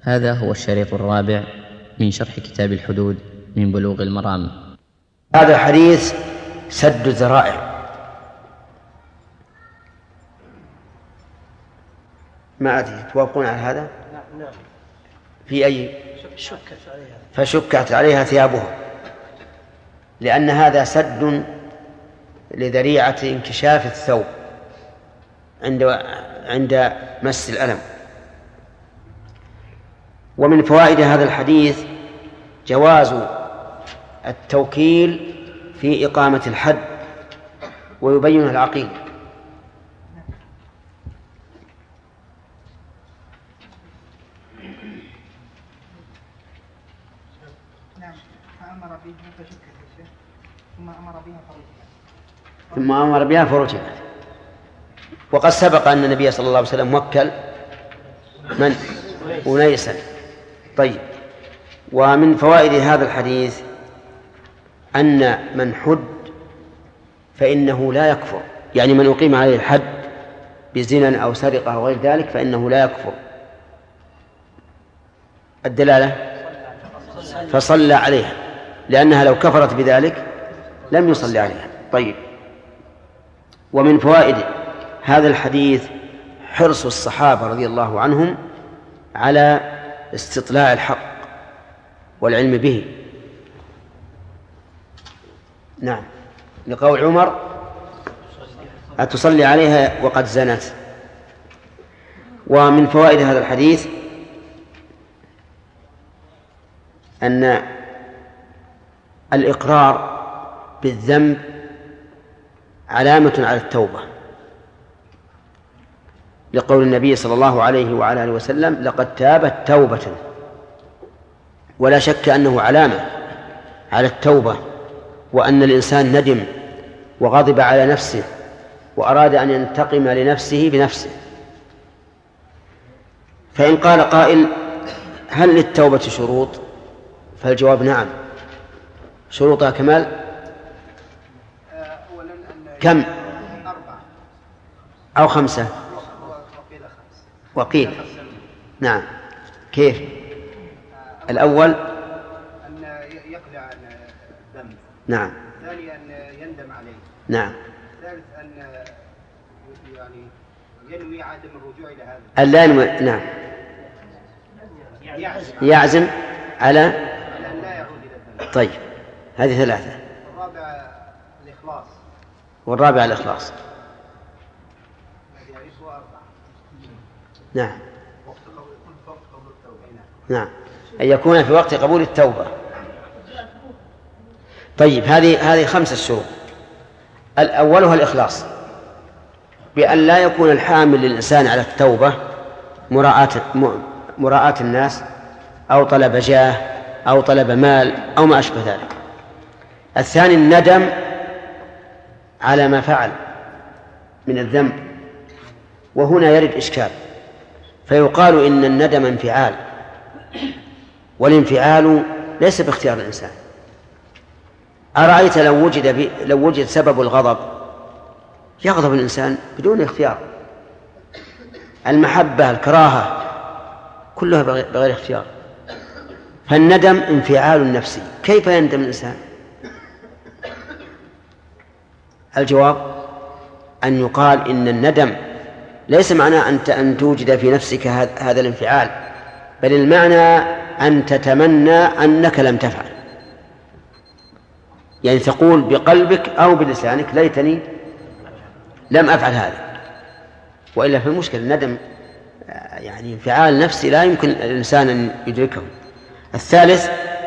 هذا هو الشريط الرابع من شرح كتاب الحدود من بلوغ المرام. هذا الحديث سد الذرائع. ما أدري توافقون على هذا؟ نعم. في أي؟ شكت عليها فشكت عليها ثيابها، لأن هذا سد لذريعة انكشاف الثوب عند مس الألم. ومن فوائد هذا الحديث جواز التوكيل في إقامة الحد ويبينه العقيل. نعم. فأمر به فشكت ثم أمر بها فرجعت. وقد سبق أن النبي صلى الله عليه وسلم وكل من؟ أنيسا. طيب. ومن فوائد هذا الحديث أن من حد فإنه لا يكفر، يعني من أقيم عليه الحد بزنا أو سرقة أو غير ذلك فإنه لا يكفر. الدلالة فصلى عليها، لأنها لو كفرت بذلك لم يصلي عليها. طيب. ومن فوائد هذا الحديث حرص الصحابة رضي الله عنهم على استطلاع الحق والعلم به. نعم، لقول عمر: أتصلي عليها وقد زنت. ومن فوائد هذا الحديث أن الإقرار بالذنب علامة على التوبة، لقول النبي صلى الله عليه وعلى آله وسلم: لقد تابت توبة. ولا شك أنه علامة على التوبة، وأن الإنسان ندم وغضب على نفسه وأراد أن ينتقم لنفسه بنفسه. فإن قال قائل: هل للتوبة شروط؟ فالجواب: نعم، شروطها كمال. كم؟ 4 أو 5؟ وقيل نعم. كيف؟ الأول أن يقلع الذنب. نعم. ثانيا أن يندم عليه. نعم. ثالث أن يعني ينوي عدم الرجوع إلى هذا. ألا ينوي. نعم. يعزم على أن لا يعود إلى الذنب. طيب، هذه 3. والرابع الإخلاص. نعم. نعم، أن يكون في وقت قبول التوبة. طيب، هذه 5 شروط. الأولها الإخلاص، بأن لا يكون الحامل للإنسان على التوبة مراءة الناس أو طلب جاه أو طلب مال أو ما أشبه ذلك. الثاني الندم على ما فعل من الذنب، وهنا يرد إشكال، فيقال إن الندم انفعال، والانفعال ليس باختيار الإنسان. أرأيت لو وجد سبب الغضب، يغضب الإنسان بدون اختيار. المحبة، الكراهة، كلها بغير اختيار. فالندم انفعال نفسي، كيف يندم الإنسان؟ الجواب أن يقال إن الندم ليس معناه أن توجد في نفسك هذا الانفعال، بل المعنى أن تتمنى أنك لم تفعل، يعني تقول بقلبك أو بلسانك: ليتني لم أفعل هذا. وإلا في المشكلة الندم يعني انفعال نفسي لا يمكن الإنسان أن يدركه. الثالث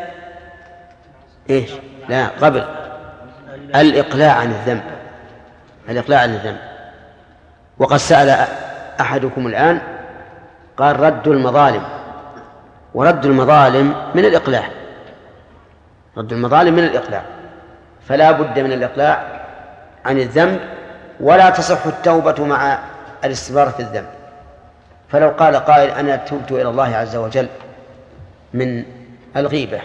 إيش؟ لا، قبل الإقلاع عن الذنب. الإقلاع عن الذنب. وقد سأل أحدكم الآن قال: رد المظالم. ورد المظالم من الإقلاع. رد المظالم من الإقلاع، فلا بد من الإقلاع عن الذنب، ولا تصح التوبة مع الاستمرار في الذنب. فلو قال قائل: أنا تبت إلى الله عز وجل من الغيبة،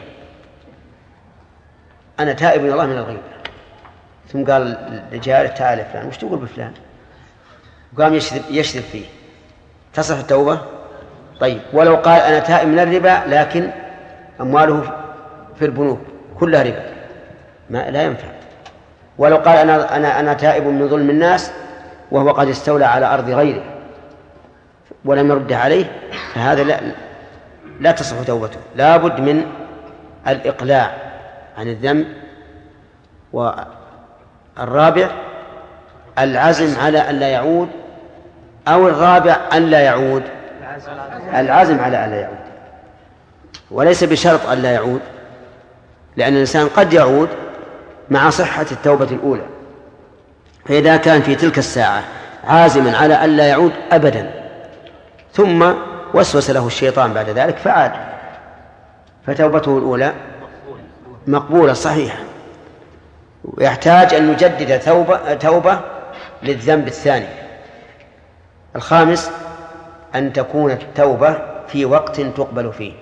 أنا تائب إلى الله من الغيبة، ثم قال لجاره: تعال فلان، وش تقول بفلان؟ وقام يشذب فيه، تصح التوبة؟ طيب ولو قال أنا تائب من الربا لكن أمواله في البنوك كلها ربا لا ينفع. ولو قال أنا تائب من ظلم الناس وهو قد استولى على أرض غيره ولم يرد عليه فهذا لا تصح توبته، لا بد من الإقلاع عن الذنب. والرابع العزم على أن لا يعود، أو الرابع أن لا يعود، العزم على أن لا يعود، وليس بشرط أن لا يعود، لأن الإنسان قد يعود مع صحة التوبة الأولى. فإذا كان في تلك الساعة عازما على أن لا يعود أبدا ثم وسوس له الشيطان بعد ذلك فعاد، فتوبته الأولى مقبولة صحيحة، ويحتاج أن يجدد توبة للذنب الثاني. الخامس أن تكون التوبة في وقت تقبل فيه،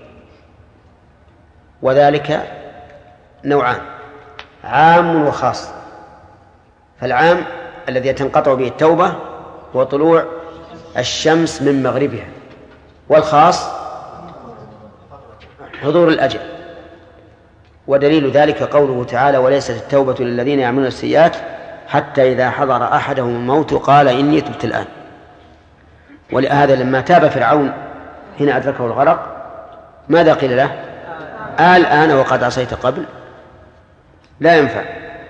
وذلك نوعان: عام وخاص. فالعام الذي تنقطع به التوبة هو طلوع الشمس من مغربها، والخاص حضور الأجل. ودليل ذلك قوله تعالى: وليست التوبة للذين يعملون السيئات حتى إذا حضر أحدهم الموت قال إني تبت الآن. ولهذا لما تاب فرعون حين أدركه الغرق ماذا قيل له؟ الآن وقد عصيت قبل، لا ينفع.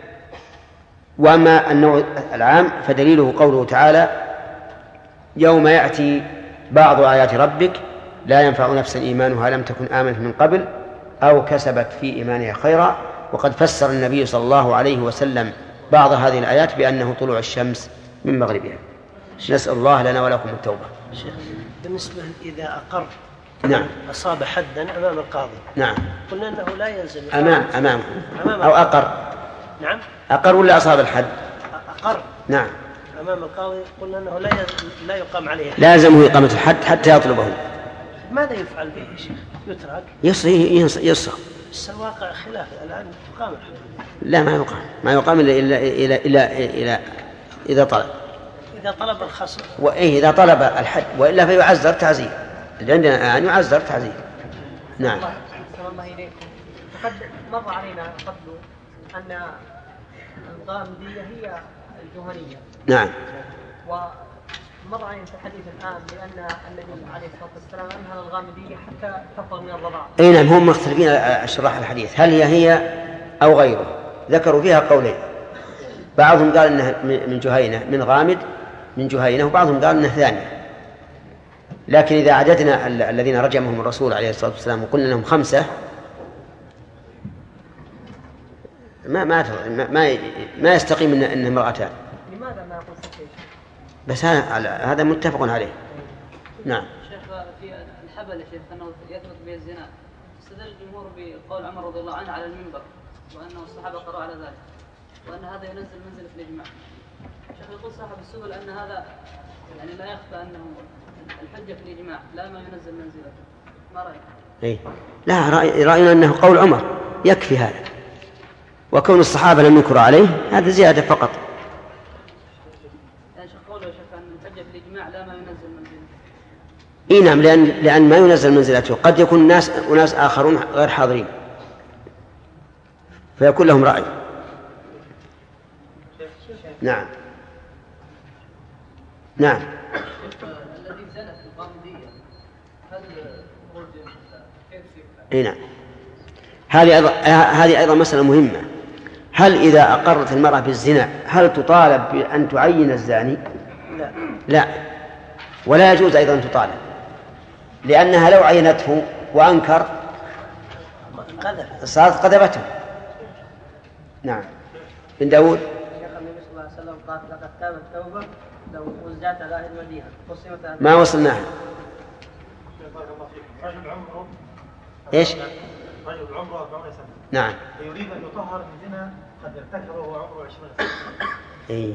وأما النوع العام فدليله قوله تعالى: يوم يأتي بعض آيات ربك لا ينفع نفسا إيمانها لم تكن آمنت من قبل أو كسبت في إيمانها خيرا. وقد فسر النبي صلى الله عليه وسلم بعض هذه الآيات بأنه طلوع الشمس من مغربها. نسأل الله لنا ولكم التوبة. بالنسبة إذا أقر نعم أصاب حدا أمام القاضي، نعم قلنا أنه لا يلزم أمام أو أقر. نعم أقر ولا أصاب الحد؟ أقر نعم أمام القاضي، قلنا أنه لا يقام عليه، لازمه إقامة الحد حتى يطلبه. ماذا يفعل به يا شيخ؟ يترك؟ يصرخ. بس الواقع خلاف، الآن تقام الحد. لا ما يقام إلا إذا طلب. إذا طلب الخصم وإيه إذا طلب الحد، وإلا فيعزر تعزير. اللي عندنا الآن يعزر تعزير. نعم. الله إليكم. فقد مر علينا قبل أن الغامدية هي الجهنية. نعم. ومر علينا في الحديث الآن بأن النبي عليه الصلاة والسلام أنهى الغامدية حتى تفرغ من الرضاعة. أي نعم، هم مختلفين شراح الحديث هل هي أو غيره، ذكروا فيها قولين. بعضهم قال أنها من جهينة، من غامد من جهينة، وبعضهم قال أنها ثانية. لكن إذا عددنا الذين رجمهم الرسول عليه الصلاة والسلام وقلنا لهم 5 ما يستقيم إن امرأتان. لماذا ما يقول شيء؟ بس هذا متفق عليه. نعم. شيخ في الحبل شيخ أنه يثبت به الزنا، استدل الجمهور بقول عمر رضي الله عنه على المنبر وأنه الصحابة قرأوا على ذلك وأن هذا ينزل منزلة الإجماع. شيخ يقول صاحب السبل أن هذا يعني لا يخفى أنه الحجة في الإجماع لا ما ينزل منزلته. ما رأيك؟ إيه؟ لا، رأينا أنه قول عمر يكفي هذا، وكون الصحابة لم ينكروا عليه هذا زيادة فقط. يعني شيخ قوله شيخ أن الحجة في الإجماع لا ما ينزل منزلته. إيه نعم، لأن ما ينزل منزلته قد يكون أناس آخرون غير حاضرين فيكون لهم رأي. نعم نعم. الذي زنى في الغامدية هل خروج كيف اي نعم. هذه أيضا مسألة مهمة. هل إذا أقرت المرأة بالزنا هل تطالب بأن تعين الزاني؟ لا، ولا يجوز أيضا أن تطالب، لأنها لو عينته وأنكر صارت قذفته. نعم. بن داود. شيخ النبي صلى الله عليه وسلم قال: لقد تابت توبة لو وزعت على أهل المدينة. ما وصلناها. رجل عمره إيش؟ رجل عمره 40 سنة. نعم. يريد أن يطهر من زنا قد ارتكبه وهو عمره 20 سنة. إيه.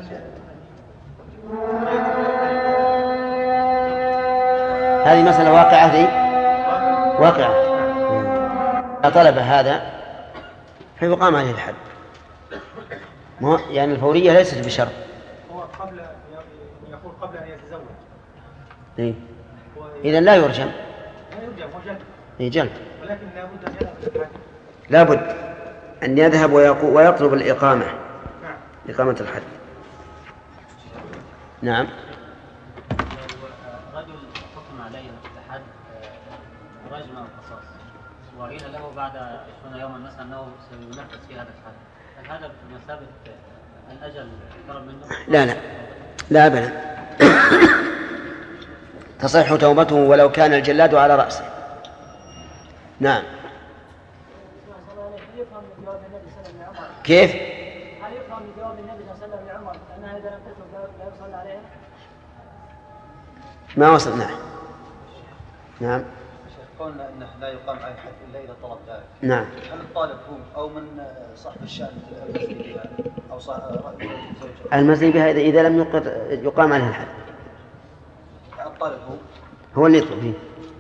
هذه مسألة واقعة ذي واقعة. طلب هذا فيقام عليه الحد. يعني الفورية ليست بشرط. هو قبل يقول قبل أن يتزوج. إيه؟ هو إذن لا يرجم. لا يرجم وجلد. جلد. ولكن لابد أن يذهب الحاكم. لابد أن يذهب ويطلب الإقامة. نعم. إقامة الحد. نعم. رجل حكم عليه الحد رجم أو قصاص وقيل له بعد 20 يوما مثلا أنه سينفذ في هذا الحد، هل هذا بمثابة الأجل قرب منه؟ لا أبدا. تصح توبته ولو كان الجلاد على رأسه. نعم. كيف؟ هل يفهم من جواب النبي صلى الله عليه وسلم لعمر أنها إذا لم تترك لا يصلى عليها؟ ما وصلنا. نعم. قلنا أنه لا يقام على الحد إلا إذا طلب ذلك. نعم. هل الطالب هو أو من صاحب الشأن المزني بها أو صاحب المزني بها إذا لم يقام عليه الحد؟ الطالب هو اللي يطلب فيه.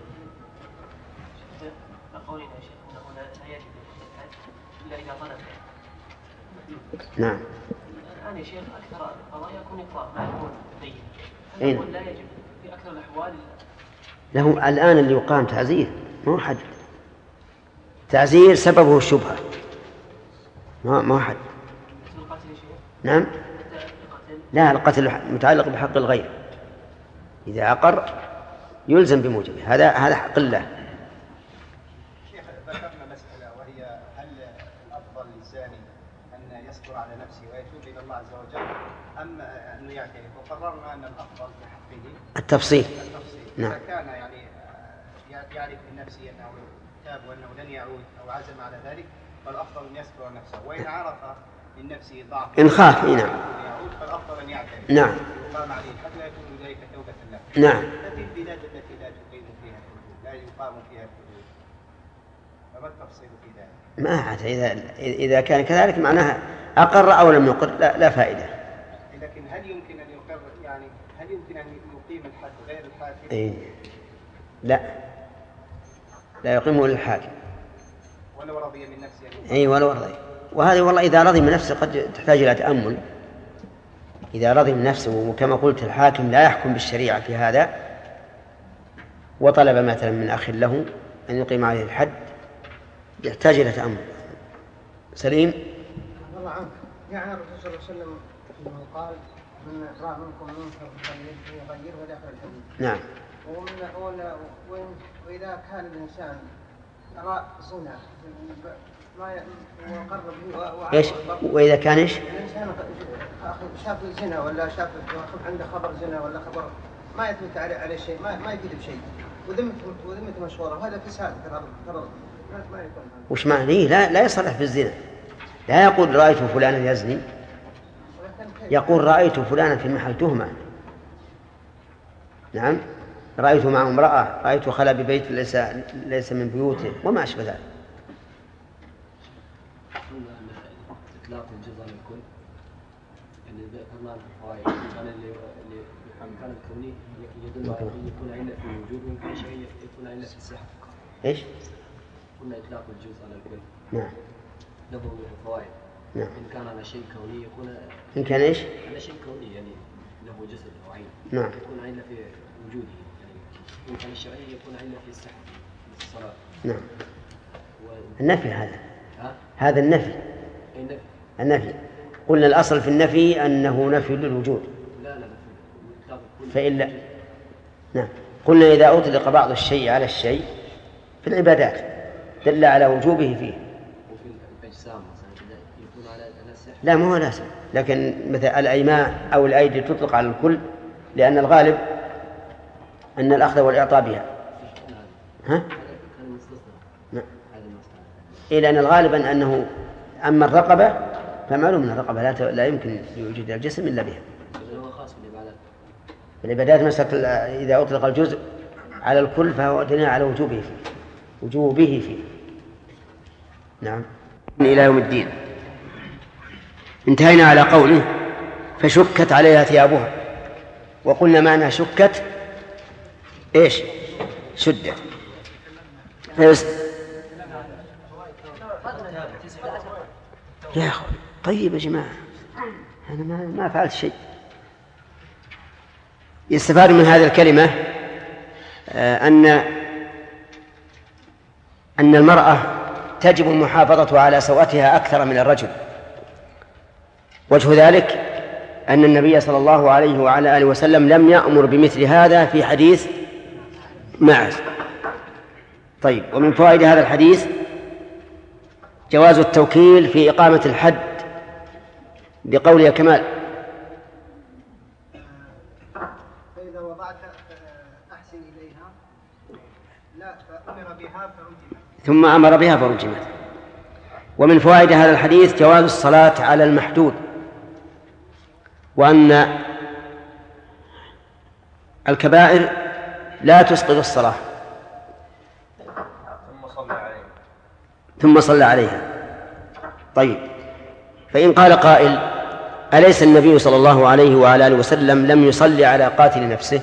نعم. الآن يا شيخ أكثر القضايا يكون إقرار ما يكون دين. أين؟ لا يجب في أكثر الأحوال. له الآن اللي يقام تعزير مو حد. تعزير سببه الشبهة ما حد. نعم. لا، القتل متعلق بحق الغير، إذا عقر يلزم بموجبه، هذا حق الله. شيخ ذكرنا مسألة وهي هل الأفضل للزاني أن يصبر على نفسه ويتوب إلى الله عز وجل أم أنه يعترف؟ وقررنا أن الأفضل في حقه التفصيل. نعم. إذا كان يعني يعرف من نفسه أنه تاب وأنه لن يعود أو عزم على ذلك فالأفضل أن يصبر نفسه، وإن عرف من نفسه ضعف إن خاف نعم يعود فالأفضل أن يعترف. نعم. يقام عليه حتى لا يكون ذلك توبة له. نعم. هذه البلاد التي لا تقيم فيها الحدود لا يقام فيها الحدود، فما التفصيل في ذلك؟ ما عاد إذا كان كذلك معناها أقر أو لم يقر لا فائدة. لكن هل يمكن أن يقر يعني هل يمكن أن يقيم الحد غير الحاكم؟ إيه. لا يقيمه للحاكم ولو رضي من نفسه. أي ولو رضي. وهذه والله إذا رضي من نفسه قد تحتاج إلى تأمل. إذا رضي من نفسه وكما قلت الحاكم لا يحكم بالشريعة في هذا وطلب مثلا من أخ له أن يقيم عليه الحد يحتاج إلى تأمل. سليم. الله عنك. يعني الرسول صلى الله عليه وسلم قال من رأى منكم منكر فليغيره وداخل الحدود. نعم. وإذا كان الإنسان رأى زنا ما يقرب به إيش؟ وإذا كان إيش؟ الإنسان شاف الزنا ولا شاف عنده خبر زنا ولا خبر ما يثبت عليه شيء ما يفيد بشيء وذمته مشهورة وهذا فساد ترى ما يكون. وش معنى؟ لا يصلح في الزنا. لا يقول رأيت فلانا يزني، يقول رأيت فلانا في محل تهمة. نعم. رأيت مع امرأة، رأيت خلا ببيت ليس من بيوته وما أشبه ذلك. إطلاق الجزء للكل يعني ذكرنا الفوائد كان اللي كان الكوني يدل على أن يكون علة في الوجود ويمكن شيء يكون علة في الصحة. إيش؟ قلنا إطلاق الجزء على الكل. نعم. له فوائد. نعم. إن كان على شيء كوني يكون. إن كان إيش؟ على شيء كوني يعني له جسد أو عين. نعم. يكون علة في وجوده يعني إن كان الشرعي يكون علة في الصحة في الصلاة. نعم. النفي هذا النفي. النفي قلنا الأصل في النفي أنه نفي للوجود. لا فإلا نعم. قلنا إذا أطلق بعض الشيء على الشيء في العبادات دل على وجوبه فيه. وفي الأجسام مثلا يكون على السحر. لا ما هو لازم، لكن مثل الأيماء أو الأيدي تطلق على الكل لأن الغالب أن الأخذ والإعطاء بها. ها؟ نعم. إلى أن الغالب أنه أما الرقبة فمعلوم من الرقبة لا يمكن يوجد الجسم إلا بها. العبادات مسألة إذا أطلق الجزء على الكل فهو دليل على وجوبه فيه. نعم. إلى يوم الدين. انتهينا على قوله فشكت عليها ثيابها، وقلنا معنى شكت إيش؟ شدت. يا أخي طيب يا جماعة أنا ما فعلت شيء. يستفاد من هذه الكلمة أن المرأة تجب المحافظة على سوءتها أكثر من الرجل. وجه ذلك أن النبي صلى الله عليه وعلى آله وسلم لم يأمر بمثل هذا في حديث معز. طيب، ومن فوائد هذا الحديث جواز التوكيل في إقامة الحد بقول يا كمال: فإذا وضعت أحسن إليها لا فأمر بها فرجمت. ثم أمر بها فرجمت. ومن فوائد هذا الحديث جواز الصلاة على المحدود، وأن الكبائر لا تسقط الصلاة. ثم صلى عليها. طيب، فإن قال قائل: أليس النبي صلى الله عليه وعلى آله وسلم لم يصلي على قاتل نفسه؟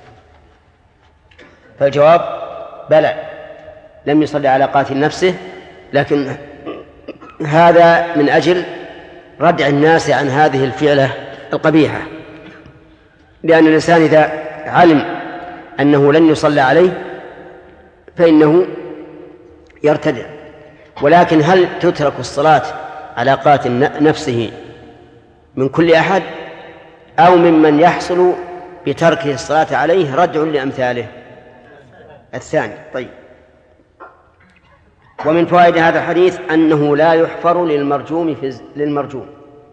فالجواب: بلى، لم يصلي على قاتل نفسه، لكن هذا من أجل ردع الناس عن هذه الفعلة القبيحة، لأن الإنسان إذا علم أنه لن يصلى عليه فإنه يرتدع. ولكن هل تترك الصلاة على قاتل نفسه من كل أحد، أو ممن يحصل بتركه الصلاة عليه ردع لأمثاله؟ الثاني. طيب، ومن فوائد هذا الحديث أنه لا يحفر للمرجوم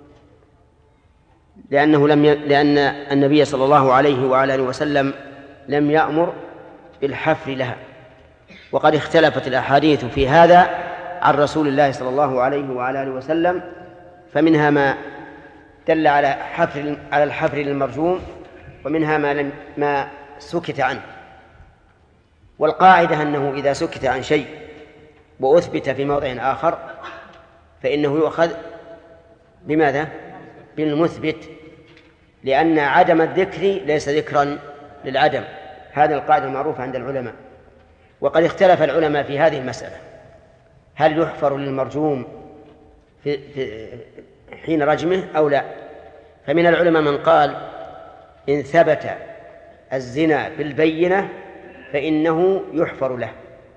لأن النبي صلى الله عليه وعلى آله وسلم لم يأمر بالحفر لها. وقد اختلفت الأحاديث في هذا عن رسول الله صلى الله عليه وعلى آله وسلم، فمنها ما دل على الحفر للمرجوم، ومنها ما سكت عنه. والقاعدة أنه إذا سكت عن شيء وأثبت في موضع آخر فإنه يؤخذ بماذا؟ بالمثبت، لأن عدم الذكر ليس ذكرا للعدم. هذه القاعدة المعروفة عند العلماء. وقد اختلف العلماء في هذه المسألة: هل يحفر للمرجوم في حين رجمه أو لا؟ فمن العلماء من قال: إن ثبت الزنا بالبينة فإنه يحفر له،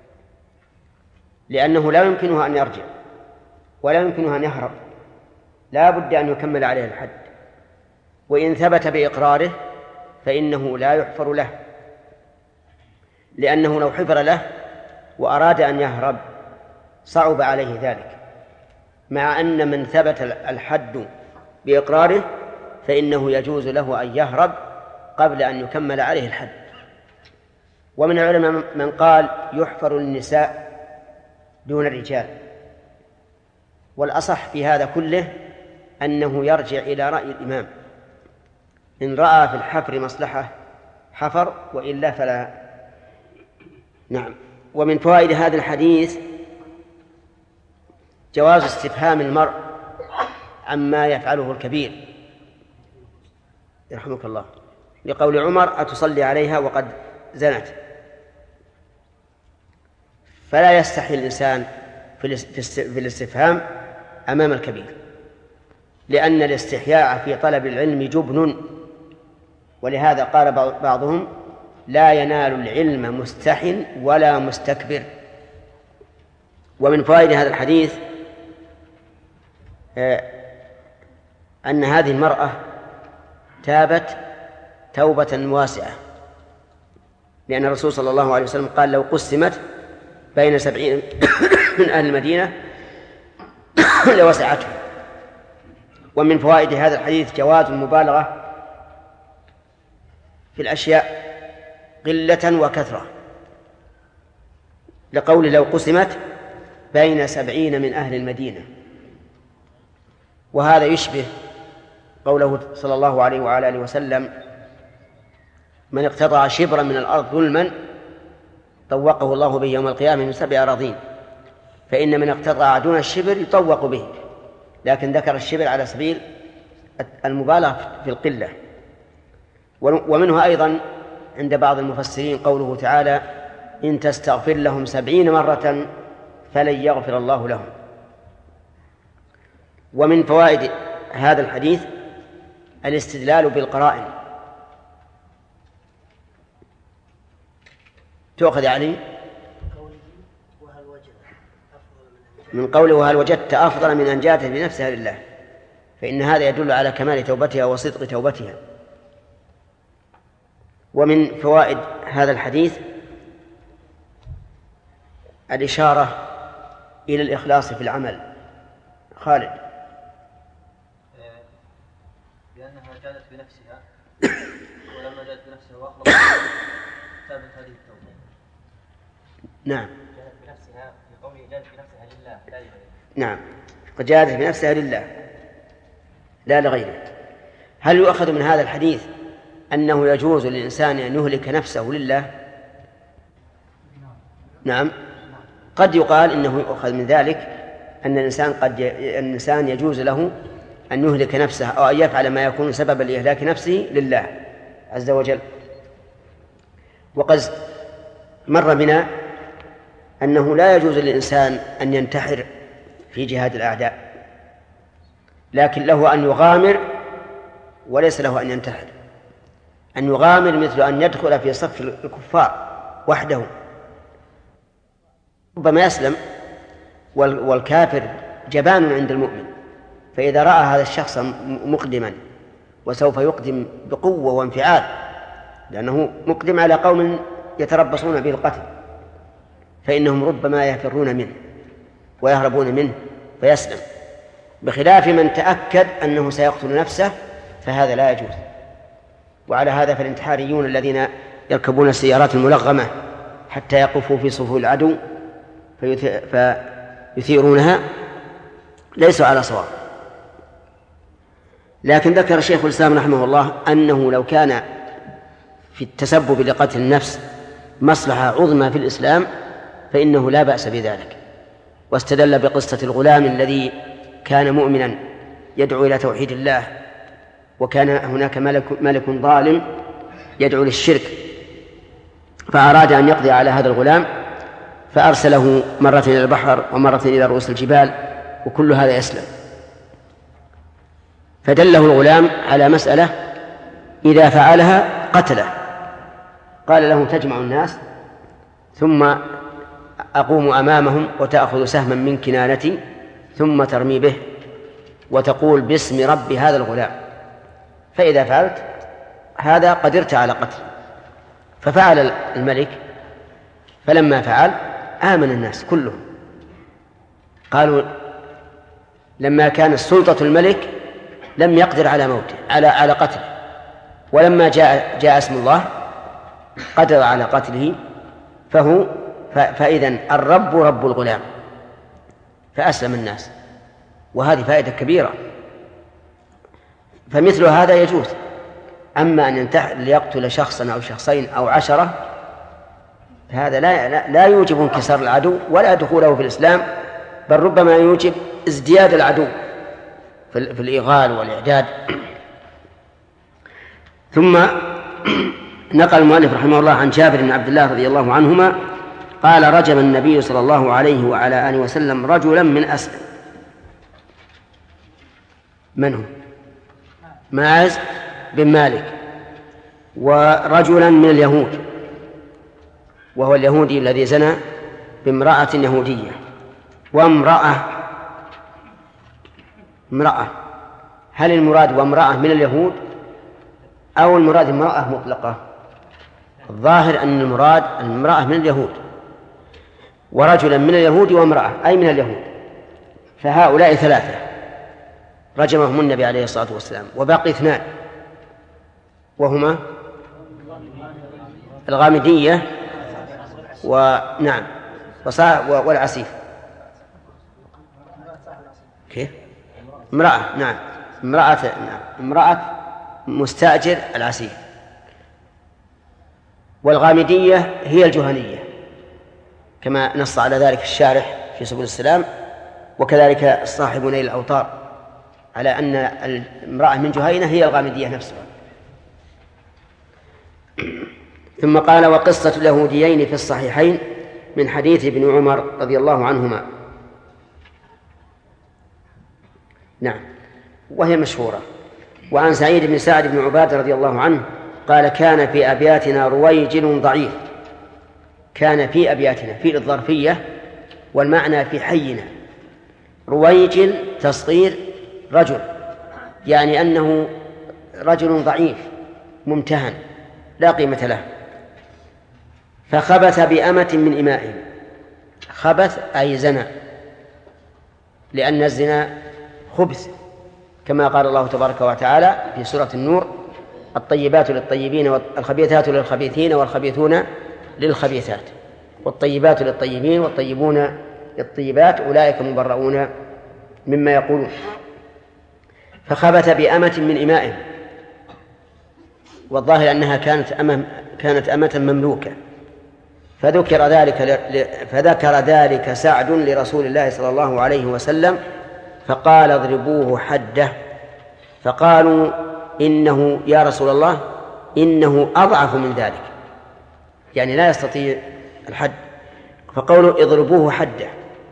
لأنه لا يمكنه أن يرجع ولا يمكنه أن يهرب، لا بد أن يكمل عليه الحد. وإن ثبت بإقراره فإنه لا يحفر له، لأنه لو حفر له وأراد أن يهرب صعب عليه ذلك، مع أن من ثبت الحد بإقراره فإنه يجوز له أن يهرب قبل أن يكمل عليه الحد. ومن العلماء من قال يحفر النساء دون الرجال، والأصح في هذا كله أنه يرجع إلى رأي الإمام، إن رأى في الحفر مصلحة حفر، وإلا فلا. نعم. ومن فوائد هذا الحديث جواز استفهام المرء عما يفعله الكبير، يرحمك الله، لقول عمر: أتصلي عليها وقد زنت. فلا يستحي الإنسان في الاستفهام أمام الكبير، لأن الاستحياء في طلب العلم جبن. ولهذا قال بعضهم: لا ينال العلم مستح ولا مستكبر. ومن فوائد هذا الحديث أن هذه المرأة تابت توبة واسعة، لأن الرسول صلى الله عليه وسلم قال: لو قسمت بين 70 من أهل المدينة لوسعته. ومن فوائد هذا الحديث جواز المبالغة في الأشياء قلة وكثرة، لقول لو قسمت بين 70 من أهل المدينة. وهذا يشبه قوله صلى الله عليه وعلى آله وسلم: من اقتطع شبرا من الأرض ظلما طوقه الله به يوم القيامة من 7 أراضين. فإن من اقتطع دون الشبر يطوق به، لكن ذكر الشبر على سبيل المبالغة في القلة. ومنه أيضا عند بعض المفسرين قوله تعالى: إن تستغفر لهم 70 مرة فلن يغفر الله لهم. ومن فوائد هذا الحديث الاستدلال بالقرائن، تؤخذ علي من قوله وهل وجدت أفضل من أن جاءت بنفسها لله، فإن هذا يدل على كمال توبتها وصدق توبتها. ومن فوائد هذا الحديث الإشارة إلى الإخلاص في العمل. خالد. لأنها جادت بنفسها ولما جادت بنفسها وأخلصت ثابت هذه التوبة. نعم. جادت بنفسها في قوله جادت بنفسها لله لا لغيره. نعم، قد جادت بنفسها لله لا لغيره. هل يؤخذ من هذا الحديث أنه يجوز للإنسان أن يهلك نفسه لله؟ نعم، قد يقال إنه يؤخذ من ذلك أن الإنسان يجوز له أن يهلك نفسه أو أن يفعل ما يكون سببا لإهلاك نفسه لله عز وجل. وقد مر بنا أنه لا يجوز للإنسان أن ينتحر في جهاد الأعداء، لكن له أن يغامر وليس له أن ينتحر. أن يغامر مثل أن يدخل في صف الكفار وحده، ربما يسلم والكافر جبان عند المؤمن، فإذا رأى هذا الشخص مقدما وسوف يقدم بقوة وانفعال لأنه مقدم على قوم يتربصون به القتل، فإنهم ربما يفرون منه ويهربون منه فيسلم، بخلاف من تأكد أنه سيقتل نفسه فهذا لا يجوز. وعلى هذا فالانتحاريون الذين يركبون السيارات الملغمة حتى يقفوا في صفوف العدو فيثيرونها ليسوا على صواب. لكن ذكر شيخ الإسلام رحمه الله أنه لو كان في التسبب لقتل النفس مصلحة عظمى في الإسلام فإنه لا بأس بذلك، واستدل بقصة الغلام الذي كان مؤمنا يدعو إلى توحيد الله، وكان هناك ملك ظالم يدعو للشرك، فأراد أن يقضي على هذا الغلام فأرسله مرة إلى البحر ومرة إلى رؤوس الجبال، وكل هذا يسلم. فدله الغلام على مسألة إذا فعلها قتله، قال له تجمع الناس ثم أقوم أمامهم وتأخذ سهما من كنانتي ثم ترمي به وتقول باسم رب هذا الغلام، فإذا فعلت هذا قدرت على قتل. ففعل الملك، فلما فعل آمن الناس كلهم، قالوا لما كان السلطة الملك لم يقدر على موته على قتله، ولما جاء اسم الله قدر على قتله، فإذن الرب رب الغلام، فأسلم الناس. وهذه فائدة كبيرة، فمثل هذا يجوز. أما أن ينتحر ليقتل شخصا أو شخصين أو 10 هذا لا يوجب انكسار العدو ولا دخوله في الإسلام، بل ربما يوجب ازدياد العدو في الإغال والإعداد. ثم نقل المؤلف رحمه الله عن جابر بن عبد الله رضي الله عنهما قال رجم النبي صلى الله عليه وعلى آله وسلم رجلا من أسلم. من هو؟ ماعز بن مالك. ورجلا من اليهود، وهو اليهودي الذي زنى بامرأة يهودية. وامرأة، هل المراد وامرأة من اليهود أو المراد امرأة مطلقة؟ الظاهر أن المراد المرأة من اليهود، ورجلا من اليهود وامرأة أي من اليهود، فهؤلاء 3 رجمهم النبي عليه الصلاة والسلام. وبقي 2 وهما الغامدية ونعم والعسيف. كيف؟ امرأة، نعم امرأة مستأجر العسيف. والغامدية هي الجهنية كما نص على ذلك الشارح في سبل السلام، وكذلك صاحب نيل الأوطار على أن المرأة من جهينة هي الغامدية نفسها. ثم قال وقصة اليهوديين في الصحيحين من حديث ابن عمر رضي الله عنهما. نعم، وهي مشهورة. وعن سعيد بن سعد بن عبادة رضي الله عنه قال كان في أبياتنا رويجل ضعيف كان في أبياتنا في الظرفية والمعنى في حينا. رويجل تصغير رجل، يعني أنه رجل ضعيف ممتهن لا قيمة له. فخبث بأمة من إمائهم. خبث أي زنا، لأن الزنا خبث، كما قال الله تبارك وتعالى في سورة النور: الطيبات للطيبين والخبيثات للخبيثين والخبيثون للخبيثات والطيبات للطيبين والطيبون للطيبات أولئك مبرؤون مما يقولون. فخبث بأمة من إمائهم، والظاهر أنها كانت أمة مملوكة. فذكر ذلك سعد لرسول الله صلى الله عليه وسلم فقال: اضربوه حده. فقالوا: إنه يا رسول الله إنه أضعف من ذلك، يعني لا يستطيع الحد. فقولوا: اضربوه حده،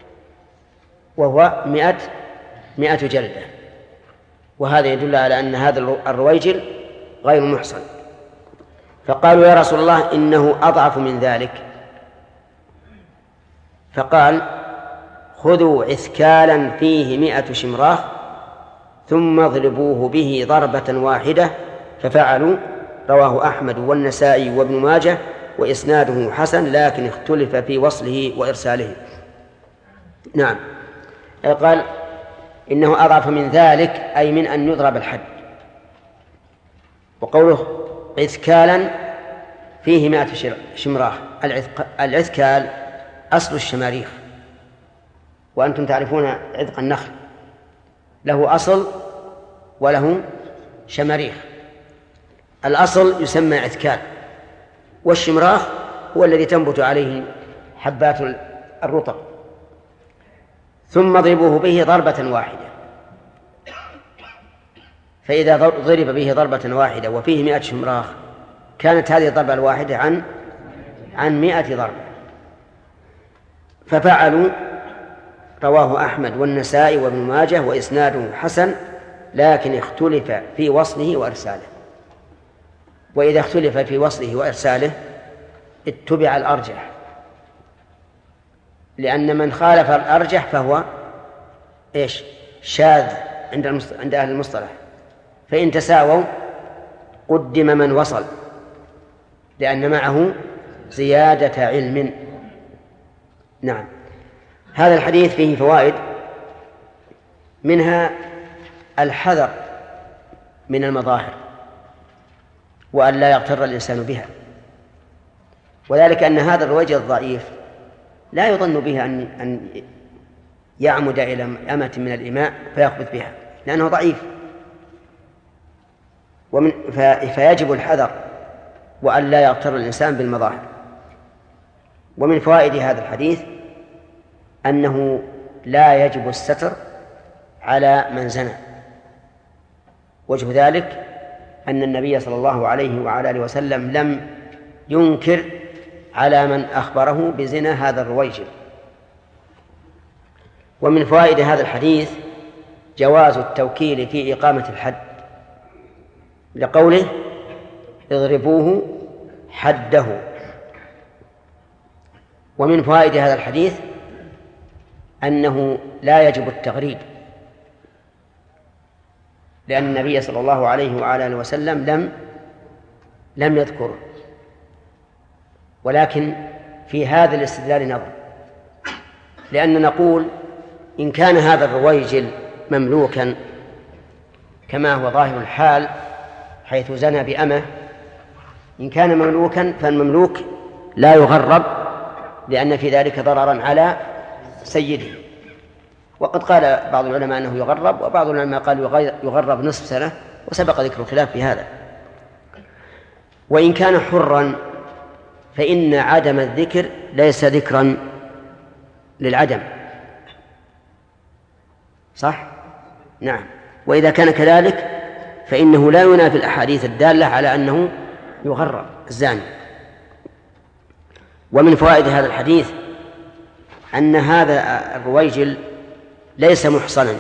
وهو 100 جلدة. وهذا يدل على أن هذا الرويجل غير محصن. فقالوا: يا رسول الله إنه أضعف من ذلك. فقال: خذوا عثكالا فيه 100 شمراخ ثم اضربوه به ضربة واحدة. ففعلوا. رواه أحمد والنسائي وابن ماجه وإسناده حسن، لكن اختلف في وصله وإرساله. نعم، قال إنه أضعف من ذلك أي من أن يضرب الحد. وقوله عثكالا فيه 100 شمراخ. العثكال أصل الشماريخ، وأنتم تعرفون عذق النخل له أصل وله شماريخ. الأصل يسمى عثكال، والشمراخ هو الذي تنبت عليه حبات الرطب. ثم اضربوه به ضربة واحدة. فإذا ضرب به ضربة واحدة وفيه 100 شمراخ كانت هذه الضربة الواحدة عن 100 ضربة. ففعلوا. رواه أحمد والنسائي وابن ماجه وإسناده حسن، لكن اختلف في وصله وإرساله. وإذا اختلف في وصله وإرساله اتبع الأرجح، لأن من خالف الأرجح فهو شاذ عند أهل المصطلح. فإن تساووا قدم من وصل، لأن معه زيادة علم. نعم. هذا الحديث فيه فوائد، منها الحذر من المظاهر وأن لا يغتر الإنسان بها، وذلك أن هذا الرويجل الضعيف لا يظن به أن يعمد إلى أمة من الإماء فيخبث بها، لأنه ضعيف. فيجب الحذر وأن لا يغتر الإنسان بالمظاهر. ومن فوائد هذا الحديث أنه لا يجب الستر على من زنى. وجه ذلك أن النبي صلى الله عليه وعلى آله وسلم لم ينكر على من أخبره بزنا هذا الرويجل. ومن فوائد هذا الحديث جواز التوكيل في إقامة الحد، لقوله: اضربوه حده. ومن فوائد هذا الحديث أنه لا يجب التغريب، لأن النبي صلى الله عليه وعلى آله وسلم لم يذكره. ولكن في هذا الاستدلال نظر، لأن نقول إن كان هذا الرويجل مملوكا كما هو ظاهر الحال حيث زنى بأمه، إن كان مملوكا فالمملوك لا يغرب، لأن في ذلك ضررا على سيده. وقد قال بعض العلماء أنه يغرب، وبعض العلماء قال يغرب نصف سنة، وسبق ذكر الخلاف في هذا. وإن كان حرا فإن عدم الذكر ليس ذكرا للعدم، صح؟ نعم. وإذا كان كذلك فإنه لا ينافي الأحاديث الدالة على أنه يغرب الزاني. ومن فوائد هذا الحديث أن هذا الرويجل ليس محصنا.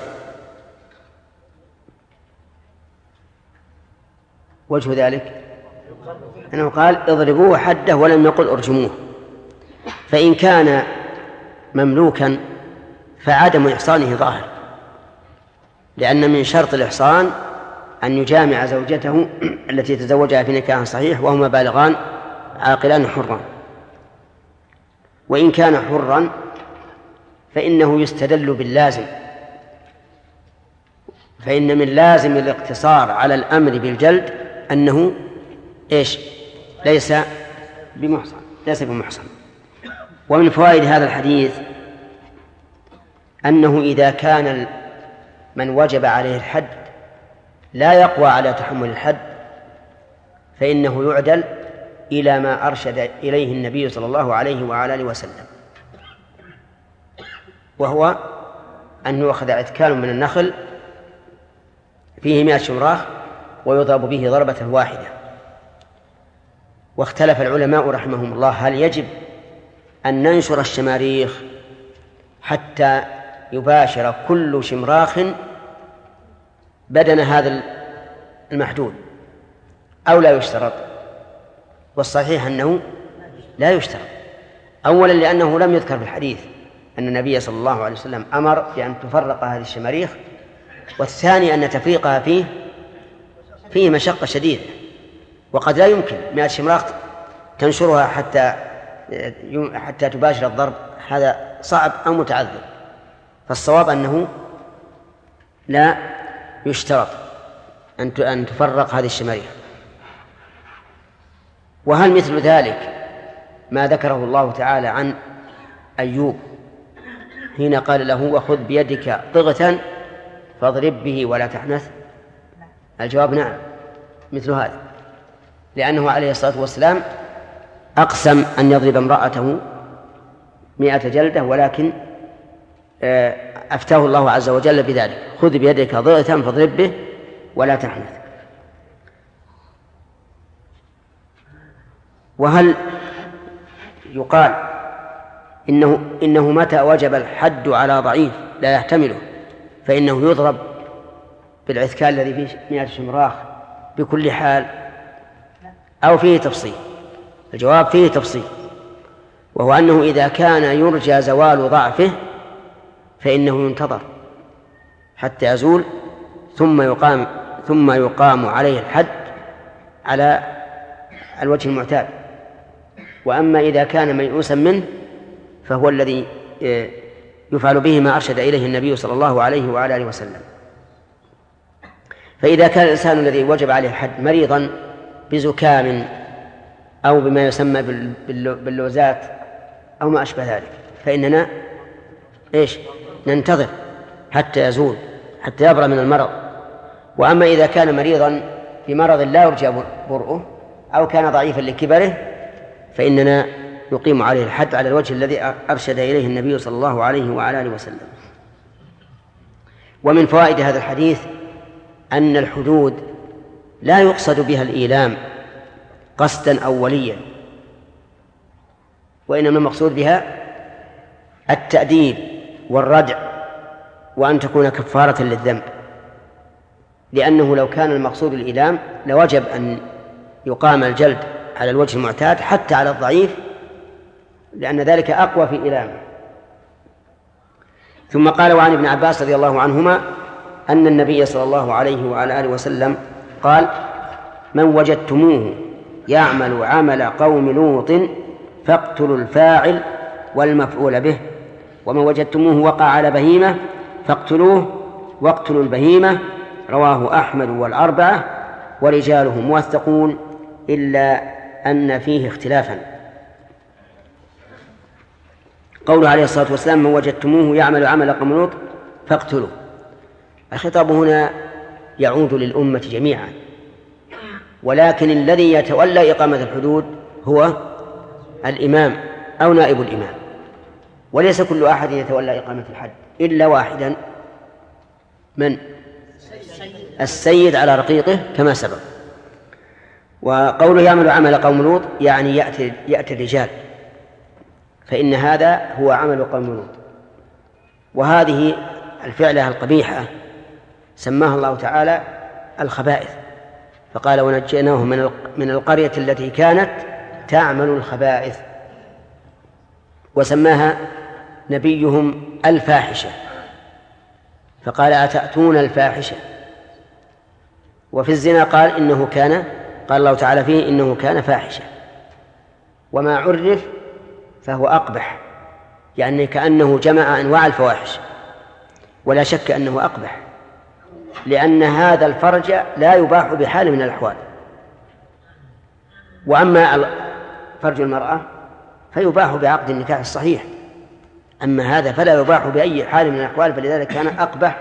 وجه ذلك أنه قال: اضربوه حده ولم يقل ارجموه. فإن كان مملوكا فعدم إحصانه ظاهر، لأن من شرط الإحصان أن يجامع زوجته التي تزوجها في نكاح صحيح وهما بالغان عاقلان حران. وإن كان حرا فإنه يستدل باللازم، فإن من لازم الاقتصار على الأمر بالجلد أنه ليس بمحصن. ومن فوائد هذا الحديث أنه إذا كان من وجب عليه الحد لا يقوى على تحمل الحد فإنه يعدل إلى ما أرشد إليه النبي صلى الله عليه وعلى آله وسلم، وهو أن يؤخذ عتكال من النخل فيه 100 شمراخ ويضرب به ضربة واحدة. واختلف العلماء رحمهم الله هل يجب أن ننشر الشماريخ حتى يباشر كل شمراخ بدن هذا المحدود أو لا يشترط؟ والصحيح أنه لا يشترط، أولا لأنه لم يذكر في الحديث أن النبي صلى الله عليه وسلم أمر بأن تفرق هذه الشماريخ، والثاني أن تفريقها فيه مشقة شديدة، وقد لا يمكن 100 شمراخ تنشرها حتى تباشر الضرب، هذا صعب أو متعذر. فالصواب أنه لا يشترط أن تفرق هذه الشماريخ. وهل مثل ذلك ما ذكره الله تعالى عن أيوب حين قال له وخذ بيدك ضغثا فاضرب به ولا تحنث؟ الجواب نعم، مثل هذا، لأنه عليه الصلاة والسلام أقسم أن يضرب امرأته 100 جلدة، ولكن أفتاه الله عز وجل بذلك: خذ بيدك ضغثا فاضرب به ولا تحنث. وهل يقال إنه متى وجب الحد على ضعيف لا يحتمله فإنه يضرب بالعثكال الذي فيه 100 شمراخ بكل حال، أو فيه تفصيل؟ الجواب فيه تفصيل، وهو أنه إذا كان يرجى زوال ضعفه فإنه ينتظر حتى يزول ثم يقام عليه الحد على الوجه المعتاد. وأما إذا كان ميؤوسا منه فهو الذي يفعل به ما أرشد إليه النبي صلى الله عليه وعلى آله وسلم. فإذا كان الإنسان الذي وجب عليه الحد مريضا بزكام أو بما يسمى باللوزات أو ما أشبه ذلك فإننا ننتظر حتى يزول، حتى يبرأ من المرض. وأما إذا كان مريضا بمرض لا يرجى برؤه أو كان ضعيفا لكبره فإننا نقيم عليه الحد على الوجه الذي أرشد إليه النبي صلى الله عليه وعلى آله وسلم. ومن فوائد هذا الحديث أن الحدود لا يقصد بها الإيلام قصدا أوليا، وإنما المقصود بها التأديب والردع، وأن تكون كفارة للذنب، لأنه لو كان المقصود الإيلام لوجب أن يقام الجلد على الوجه المعتاد حتى على الضعيف، لأن ذلك أقوى في إيلامه. ثم قال: وعن ابن عباس رضي الله عنهما أن النبي صلى الله عليه وعلى آله وسلم قال: من وجدتموه يعمل عمل قوم لوط فاقتلوا الفاعل والمفعول به، ومن وجدتموه وقع على بهيمة فاقتلوه واقتلوا البهيمة. رواه أحمد والأربعة ورجاله موثقون إلا أن فيه اختلافا. قوله عليه الصلاة والسلام: من وجدتموه يعمل عمل قوم لوط فاقتلوه، الخطاب هنا يعود للأمة جميعا، ولكن الذي يتولى إقامة الحدود هو الإمام أو نائب الإمام، وليس كل أحد يتولى إقامة الحد إلا واحدا، من؟ السيد على رقيقه كما سبق. وقوله يعمل عمل قوم لوط يعني يأتي الرجال، فإن هذا هو عمل قوم لوط. وهذه الفعلة القبيحة سماها الله تعالى الخبائث، فقال: ونجيناهم من القرية التي كانت تعمل الخبائث. وسماها نبيهم الفاحشة، فقال أتأتون الفاحشة. وفي الزنا قال إنه كان، قال الله تعالى فيه إنه كان فاحشة، وما عرف فهو أقبح، يعني كأنه جمع أنواع الفواحش، ولا شك أنه أقبح، لأن هذا الفرج لا يباح بحال من الأحوال. وأما فرج المرأة فيباح بعقد النكاح الصحيح، أما هذا فلا يباح بأي حال من الأحوال، فلذلك كان أقبح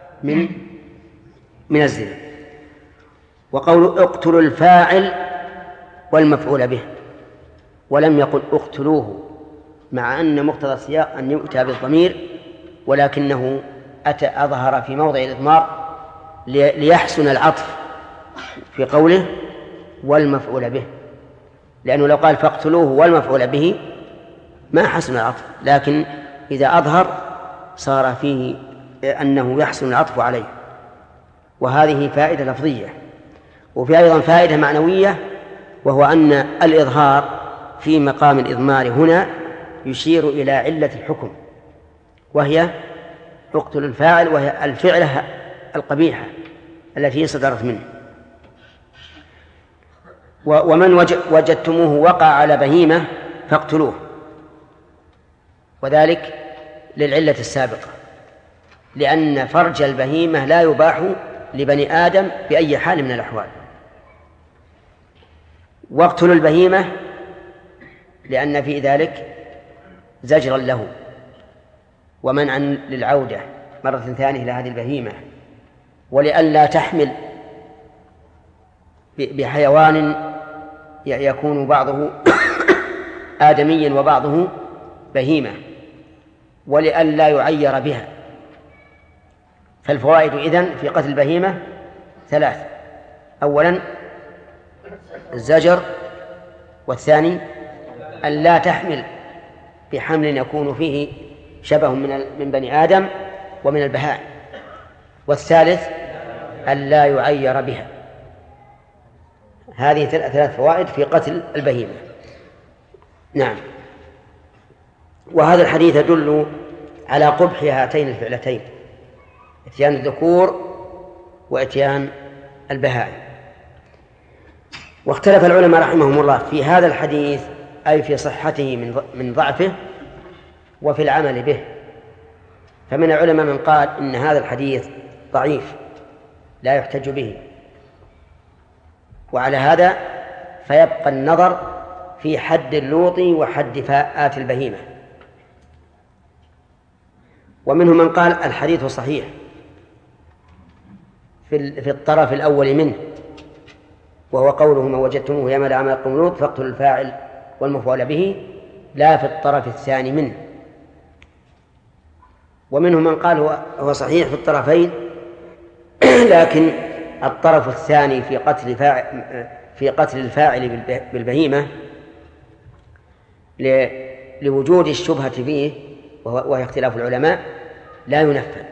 من الزنا. وقول اقتلوا الفاعل والمفعول به، ولم يقل اقتلوه، مع أن مقتضى السياق أن يؤتى بالضمير، ولكنه أظهر في موضع الإضمار ليحسن العطف في قوله والمفعول به، لأنه لو قال فاقتلوه والمفعول به ما حسن العطف، لكن إذا أظهر صار فيه أنه يحسن العطف عليه. وهذه فائدة لفظية. وفي أيضا فائدة معنوية، وهو أن الإظهار في مقام الإضمار هنا يشير إلى علة الحكم، وهي اقتل الفاعل، وهي الفعلة القبيحة التي صدرت منه. ومن وجدتموه وقع على بهيمة فاقتلوه، وذلك للعلة السابقة، لأن فرج البهيمة لا يباح لبني آدم بأي حال من الأحوال. واقتلوا البهيمة لأن في ذلك زجرا له ومنعا للعودة مرة ثانية إلى هذه البهيمة، ولئلا تحمل بحيوان يكون بعضه آدميا وبعضه بهيمة، ولئلا يعير بها. فالفوائد إذن في قتل البهيمة ثلاث: أولا الزجر، والثاني أن لا تحمل بحمل يكون فيه شبه من بني آدم ومن البهائم، والثالث أن لا يعير بها. هذه ثلاث فوائد في قتل البهيمة. نعم. وهذا الحديث يدل على قبح هاتين الفعلتين، اتيان الذكور واتيان البهائم. واختلف العلماء رحمهم الله في هذا الحديث، أي في صحته من ضعفه وفي العمل به. فمن العلماء من قال إن هذا الحديث ضعيف لا يحتج به، وعلى هذا فيبقى النظر في حد اللوط وحد فاءات البهيمة. ومنهم من قال الحديث صحيح في الطرف الأول منه، وهو قوله ما وجدتموه يعمل عمل قوم لوط فاقتلوا الفاعل والمفعول به، لا في الطرف الثاني منه. ومنهم من قال هو صحيح في الطرفين، لكن الطرف الثاني في قتل الفاعل بالبهيمة لوجود الشبهة فيه وهي اختلاف العلماء لا ينفذ.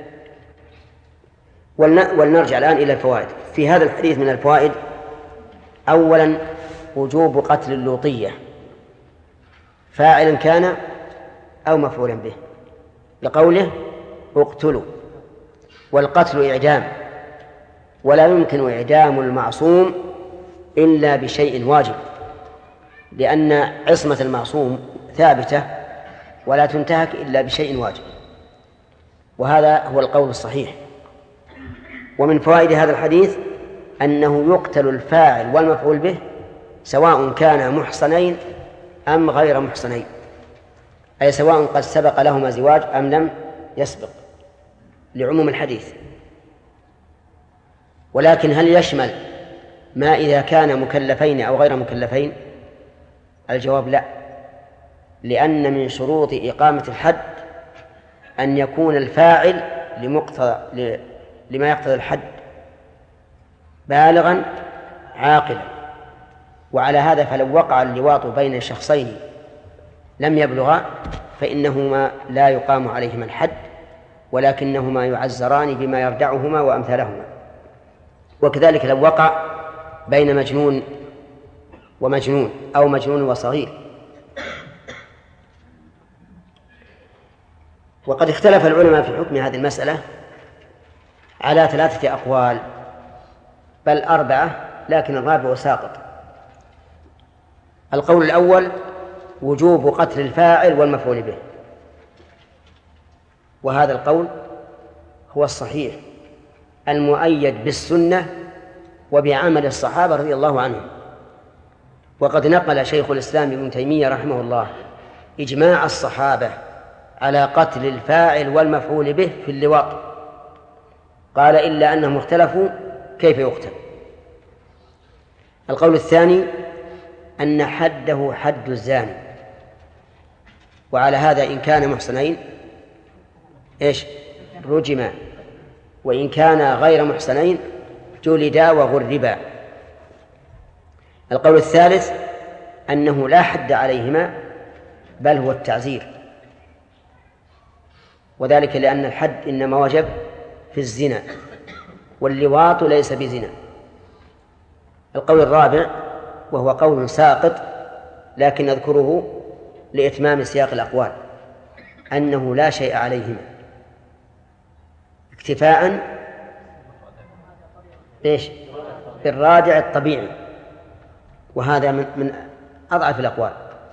ولنرجع الآن إلى الفوائد في هذا الحديث. من الفوائد: أولا وجوب قتل اللوطية فاعلا كان أو مفعولا به، لقوله اقتلوا، والقتل إعدام، ولا يمكن إعدام المعصوم إلا بشيء واجب، لأن عصمة المعصوم ثابتة ولا تنتهك إلا بشيء واجب، وهذا هو القول الصحيح. ومن فوائد هذا الحديث أنه يقتل الفاعل والمفعول به سواء كان محصنين أم غير محصنين، أي سواء قد سبق لهما زواج أم لم يسبق، لعموم الحديث. ولكن هل يشمل ما إذا كان مكلفين أو غير مكلفين؟ الجواب لا، لأن من شروط إقامة الحد أن يكون الفاعل لما يقتضي الحد بالغا عاقلا. وعلى هذا فلو وقع اللواط بين شخصين لم يبلغا فإنهما لا يقام عليهما الحد، ولكنهما يعزران بما يردعهما وأمثالهما. وكذلك لو وقع بين مجنون ومجنون أو مجنون وصغير وقد اختلف العلماء في حكم هذه المسألة على 3 أقوال، بل 4، لكن الرابع ساقط. القول الأول وجوب قتل الفاعل والمفعول به، وهذا القول هو الصحيح المؤيد بالسنة وبعمل الصحابة رضي الله عنهم. وقد نقل شيخ الإسلام ابن تيمية رحمه الله إجماع الصحابة على قتل الفاعل والمفعول به في اللواط، قال إلا أنهم اختلفوا كيف يقتل. القول الثاني أن حده حد الزاني، وعلى هذا إن كان محصنين رجما، وإن كان غير محصنين جلدا وغربا. القول الثالث أنه لا حد عليهما بل هو التعزير، وذلك لأن الحد إنما وجب في الزنا، واللواط ليس بزنا. القول الرابع وهو قول ساقط لكن نذكره لإتمام سياق الأقوال، أنه لا شيء عليهما اكتفاء بالرادع الطبيعي، وهذا من أضعف الأقوال.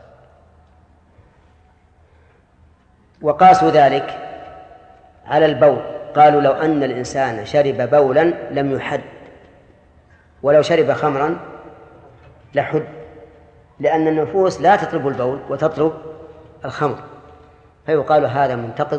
وقاسوا ذلك على البول، قالوا لو أن الإنسان شرب بولا لم يحد، ولو شرب خمرا لحد، لأن النفوس لا تطلب البول وتطلب الخمر، فيقال هذا منتقض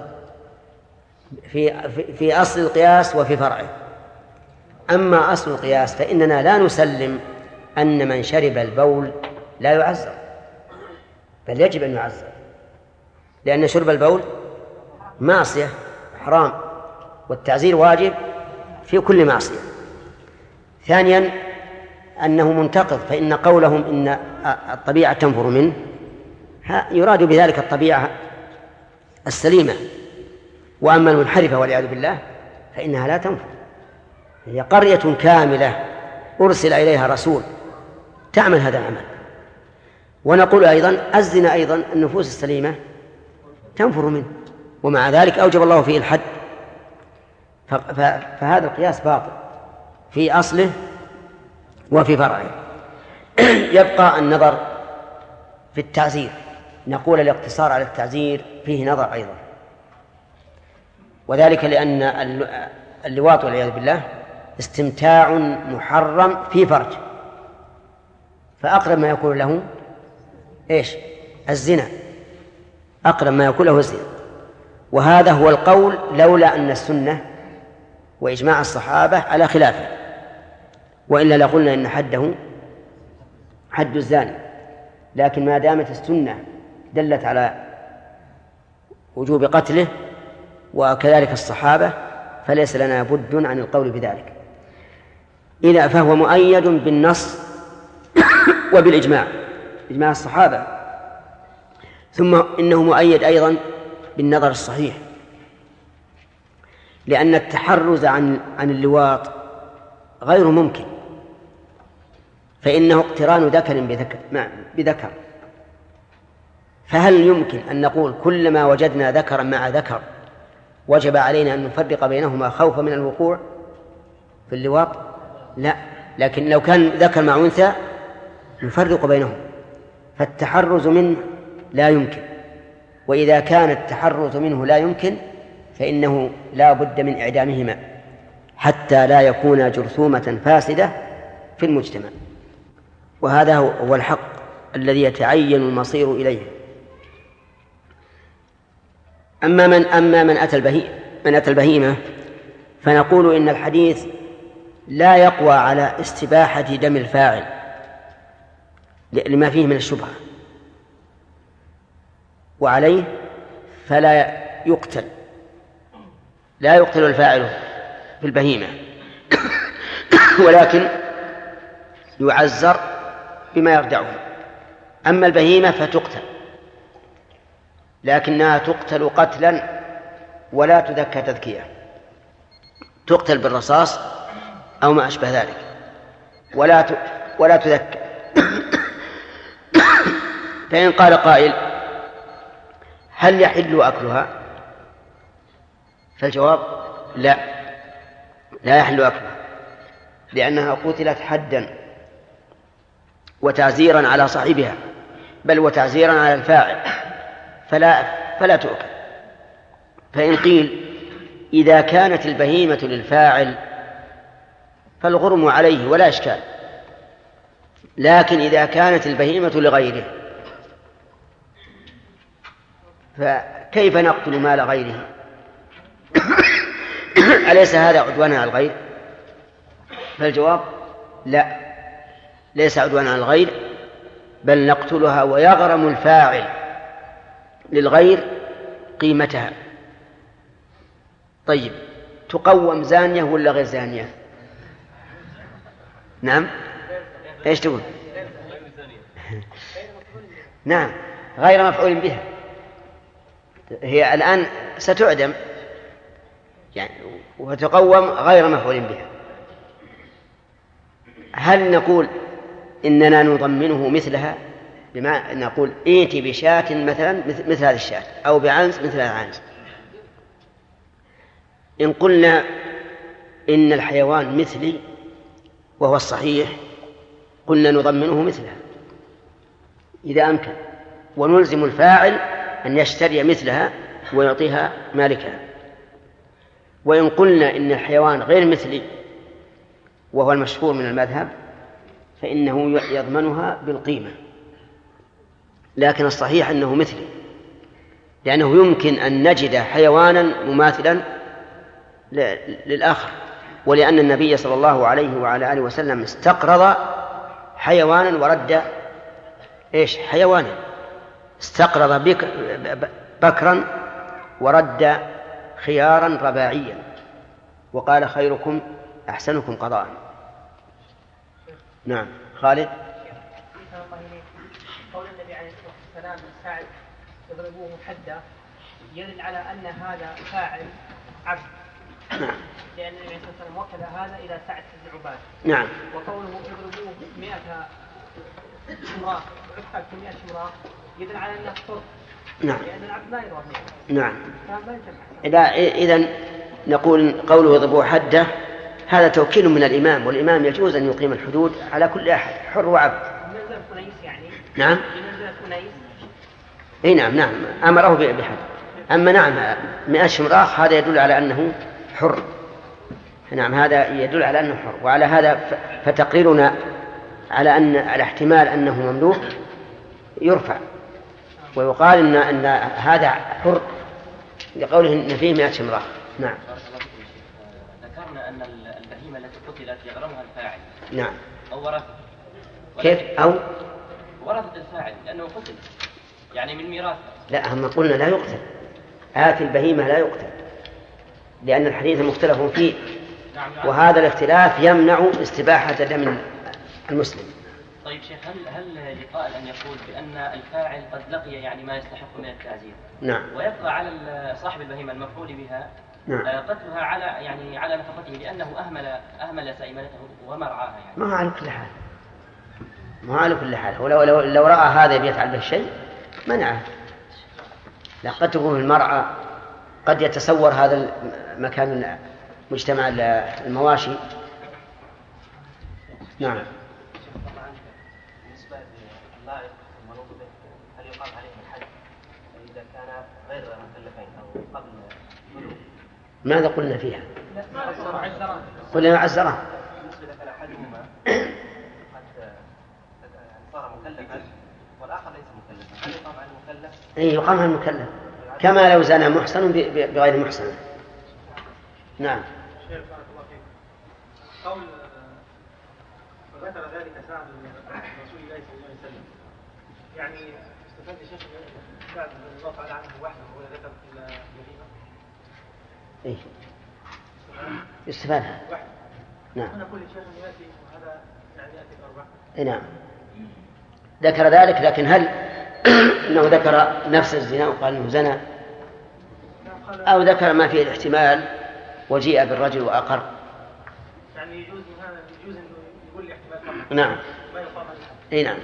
في أصل القياس وفي فرعه. أما أصل القياس فإننا لا نسلم أن من شرب البول لا يعزر، بل يجب أن يعزر، لأن شرب البول معصية حرام، والتعزير واجب في كل معصية. ثانيا أنه منتقض، فإن قولهم إن الطبيعة تنفر منه يراد بذلك الطبيعة السليمة، وأما المنحرفة والعياذ بالله فإنها لا تنفر. هي قرية كاملة أرسل إليها رسول تعمل هذا العمل. ونقول أيضا الزنا أيضا النفوس السليمة تنفر منه، ومع ذلك أوجب الله فيه الحد، فهذا القياس باطل في أصله وفي فرعه. يبقى النظر في التعزير، نقول الاقتصار على التعزير فيه نظر أيضا، وذلك لأن اللواط والعياذ بالله استمتاع محرم في فرج، فأقرب ما يكون له الزنا، أقرب ما يكون له الزنا. وهذا هو القول لولا أن السنة وإجماع الصحابة على خلافه، وإلا لقلنا إن حده حد الزاني. لكن ما دامت السنة دلت على وجوب قتله وكذلك الصحابة فليس لنا بد عن القول بذلك، إذا فهو مؤيد بالنص وبالإجماع، إجماع الصحابة. ثم إنه مؤيد أيضا بالنظر الصحيح، لأن التحرز عن اللواط غير ممكن، فإنه اقتران ذكر بذكر، فهل يمكن أن نقول كلما وجدنا ذكرا مع ذكر وجب علينا أن نفرق بينهما خوفا من الوقوع في اللواط؟ لا، لكن لو كان ذكر مع أنثى نفرق بينهم، فالتحرز منه لا يمكن، وإذا كان التحرز منه لا يمكن فإنه لا بد من إعدامهما حتى لا يكون جرثومة فاسدة في المجتمع، وهذا هو الحق الذي يتعين المصير إليه. أما من أتى البهيمة فنقول إن الحديث لا يقوى على استباحة دم الفاعل لما فيه من الشبهة، وعليه فلا يقتل، لا يقتل الفاعل في البهيمة ولكن يعزر بما يردعه. أما البهيمة فتقتل، لكنها تقتل قتلا ولا تذكى تذكية، تقتل بالرصاص أو ما أشبه ذلك ولا تذكى. فإن قال قائل هل يحل أكلها؟ فالجواب لا يحل أكلها، لأنها قتلت حدا وتعزيرا على صاحبها، بل وتعزيرا على الفاعل، فلا تؤكل. فإن قيل إذا كانت البهيمة للفاعل فالغرم عليه ولا إشكال، لكن إذا كانت البهيمة لغيره فكيف نقتل مال غيره؟ أليس هذا عدوانا على الغير؟ فالجواب لا، ليس عدوانا على الغير، بل نقتلها ويغرم الفاعل للغير قيمتها. طيب، تقوم زانية ولا غير زانية؟ نعم، ايش تقول؟ نعم، غير مفعول بها، هي الآن ستعدم يعني وتقوم غير مفعول بها. هل نقول إننا نضمنه مثلها، بما نقول ائتي بشاة مثلا مثل هذه الشاة، أو بعنز مثل هذا العنز؟ إن قلنا إن الحيوان مثلي وهو الصحيح قلنا نضمنه مثلها إذا أمكن، ونلزم الفاعل أن يشتري مثلها ويعطيها مالكها. وإن قلنا إن الحيوان غير مثلي وهو المشهور من المذهب فإنه يضمنها بالقيمة، لكن الصحيح أنه مثلي، لأنه يمكن أن نجد حيوانا مماثلا للآخر، ولأن النبي صلى الله عليه وعلى آله وسلم استقرض حيوانا ورد حيوانا، استقرض بكرا ورد خيارا رباعيا، وقال خيركم أحسنكم قضاء. نعم، خالد. قول النبي عليه الصلاة والسلام الساعد يضربوه حدا يدل على أن هذا فاعل عبد، لأن النبي عليه الصلاة والسلام وكل هذا إلى سعد بن عبادة. نعم. وقوله يضربوه 100 شمراء وعفق 100 شمراء يدل على أنه حر. نعم. لأن العبد لا يضرب. نعم. إذن نقول قوله يضربوه حده هذا توكيل من الإمام، والإمام يجوز أن يقيم الحدود على كل أحد حر وعبد. نعم. اي نعم أمره بحد. أما نعم 100 شمراخ هذا يدل على أنه حر. نعم، هذا يدل على أنه حر. وعلى هذا فتقريرنا على أن الاحتمال أنه مملوك يرفع ويقال أن هذا حر لقوله إن فيه 100 شمراخ. نعم. ذكرنا أن البهيمة التي قتلت يغرمها الفاعل. نعم. أو ورثة. كيف؟ أو ورثة الفاعل لأنه قتل يعني من ميراث. لا، هم قلنا لا يقتل، آتي البهيمة لا يقتل، لأن الحديث مختلف فيه. نعم. وهذا الاختلاف يمنع استباحة دم المسلم. طيب شيخ، هل لقائل أن يقول بأن الفاعل قد لقي يعني ما يستحق من التعزير؟ نعم. ويبقى على صاحب البهيمة المفعول بها قتلها على نفقته لأنه أهمل سائمنته ومرعاها يعني. ما على كل حال ولو رأى هذا يفعل به شيء منعه. لا، قد تكون المرأة قد يتصور هذا المكان مجتمع المواشي. نعم. بالنسبة لللائق المنوط به هل يقام عليه الحد إذا كان غير مكلفين أو قبل البلوغ؟ ماذا قلنا فيها؟ قلنا عزران. بالنسبة إذا كان أحدهما قد صار مكلفا والآخر ليس مكلفا هل يقام على المكلف؟ أي يقام على المكلف كما لو زنى محسن بغير محسن. نعم. شيخ بارك الله فيك. قول وذكر ذلك سعد رسول الله صلى الله عليه وسلم، يعني استفاد الشيخ سعد بن الله تعالى عنه وحده ولا ذكر البهيمة؟ ايه استفادها وحده. نعم. هنا كل شيء ياتي وهذا يعني ياتي بأربعة. نعم ذكر ذلك، لكن هل انه ذكر نفس الزنا وقال انه زنى او ذكر ما فيه الاحتمال وجيء بالرجل واقر؟ يعني يجوز انه يقول لي احتمال فقط. نعم. ما يقام عليه. اي نعم.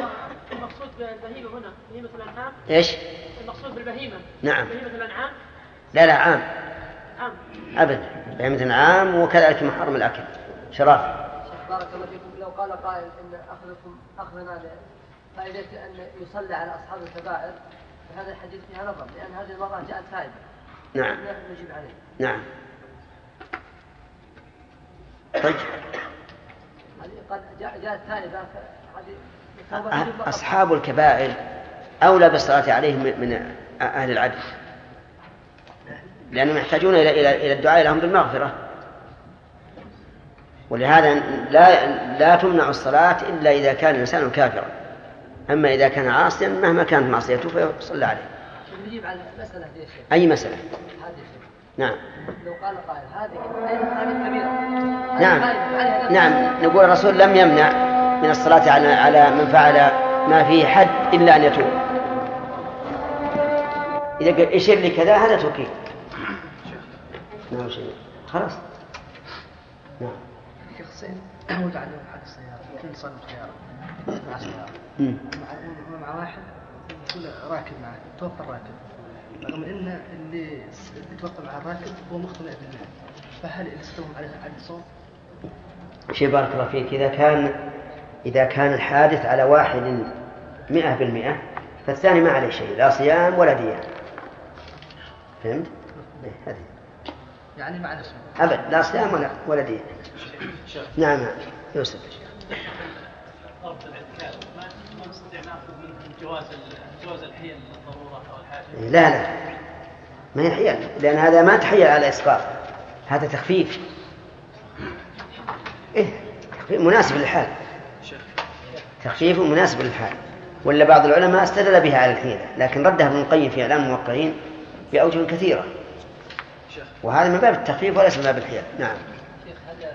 المقصود بالبهيمة هنا بهيمة الأنعام. ايش؟ المقصود بالبهيمة. نعم. بهيمة الأنعام. لا عام أبدا، بهيمة عام، وكذلك محرم الأكل شراف. بارك الله فيكم. لو قال قائل إن أخذنا فائدة أن يصلى على أصحاب الكبائر، فهذا الحديث فيها نظر، لأن هذه المرأة جاءت تائبة. نعم نجيب عليه. نعم. طيب قد جاءت تائبة، أصحاب الكبائر أولى بالصلاة عليهم من أهل العدل، لأنهم يحتاجون إلى الدعاء لهم بالمغفرة، ولهذا لا تمنع الصلاة إلا إذا كان الإنسان كافرا. أما إذا كان عاصيا مهما كانت معصيته فيصلى عليه. نجيب على المسألة دي يا شيخ. أي مسألة؟ نعم. لو قال قائل هذه كبيرة. نعم نقول الرسول لم يمنع من الصلاة على من فعل ما فيه حد إلا أن يتوب. إذا قال إشير لي كذا هذا توكيد. نعم شيء خلاص. نعم. شيخ سيد وضع له حق السيارة، كل صاحب سيارة مع سيارة مع واحد يقول راكب معه، توفى الراكب، رغم إن اللي توفى مع الراكب هو مختلف بالله، فهل يستوهم عليه حد الصوم؟ شيء بارك الله فيك. إذا كان الحادث على واحد 100%، فالثاني ما عليه شيء، لا صيام ولا ديان. فهمت؟ هذه يعني مع نفسه أبد، لا صيام ولا ديان. نعم يوسف. ضرب الاعتكاف ما نستطيع ناخذ من جواز الحيل للضروره او الحاجه. لا ما هي حيل، لأن هذا ما تحيل على إسقاط، هذا تخفيف. تخفيف مناسب للحال، تخفيف مناسب للحال. ولا بعض العلماء استدل بها على الحيلة، لكن ردها ابن القيم في إعلام الموقعين بأوجه كثيرة، وهذا من باب التخفيف وليس من باب الحيلة. نعم. شيخ هل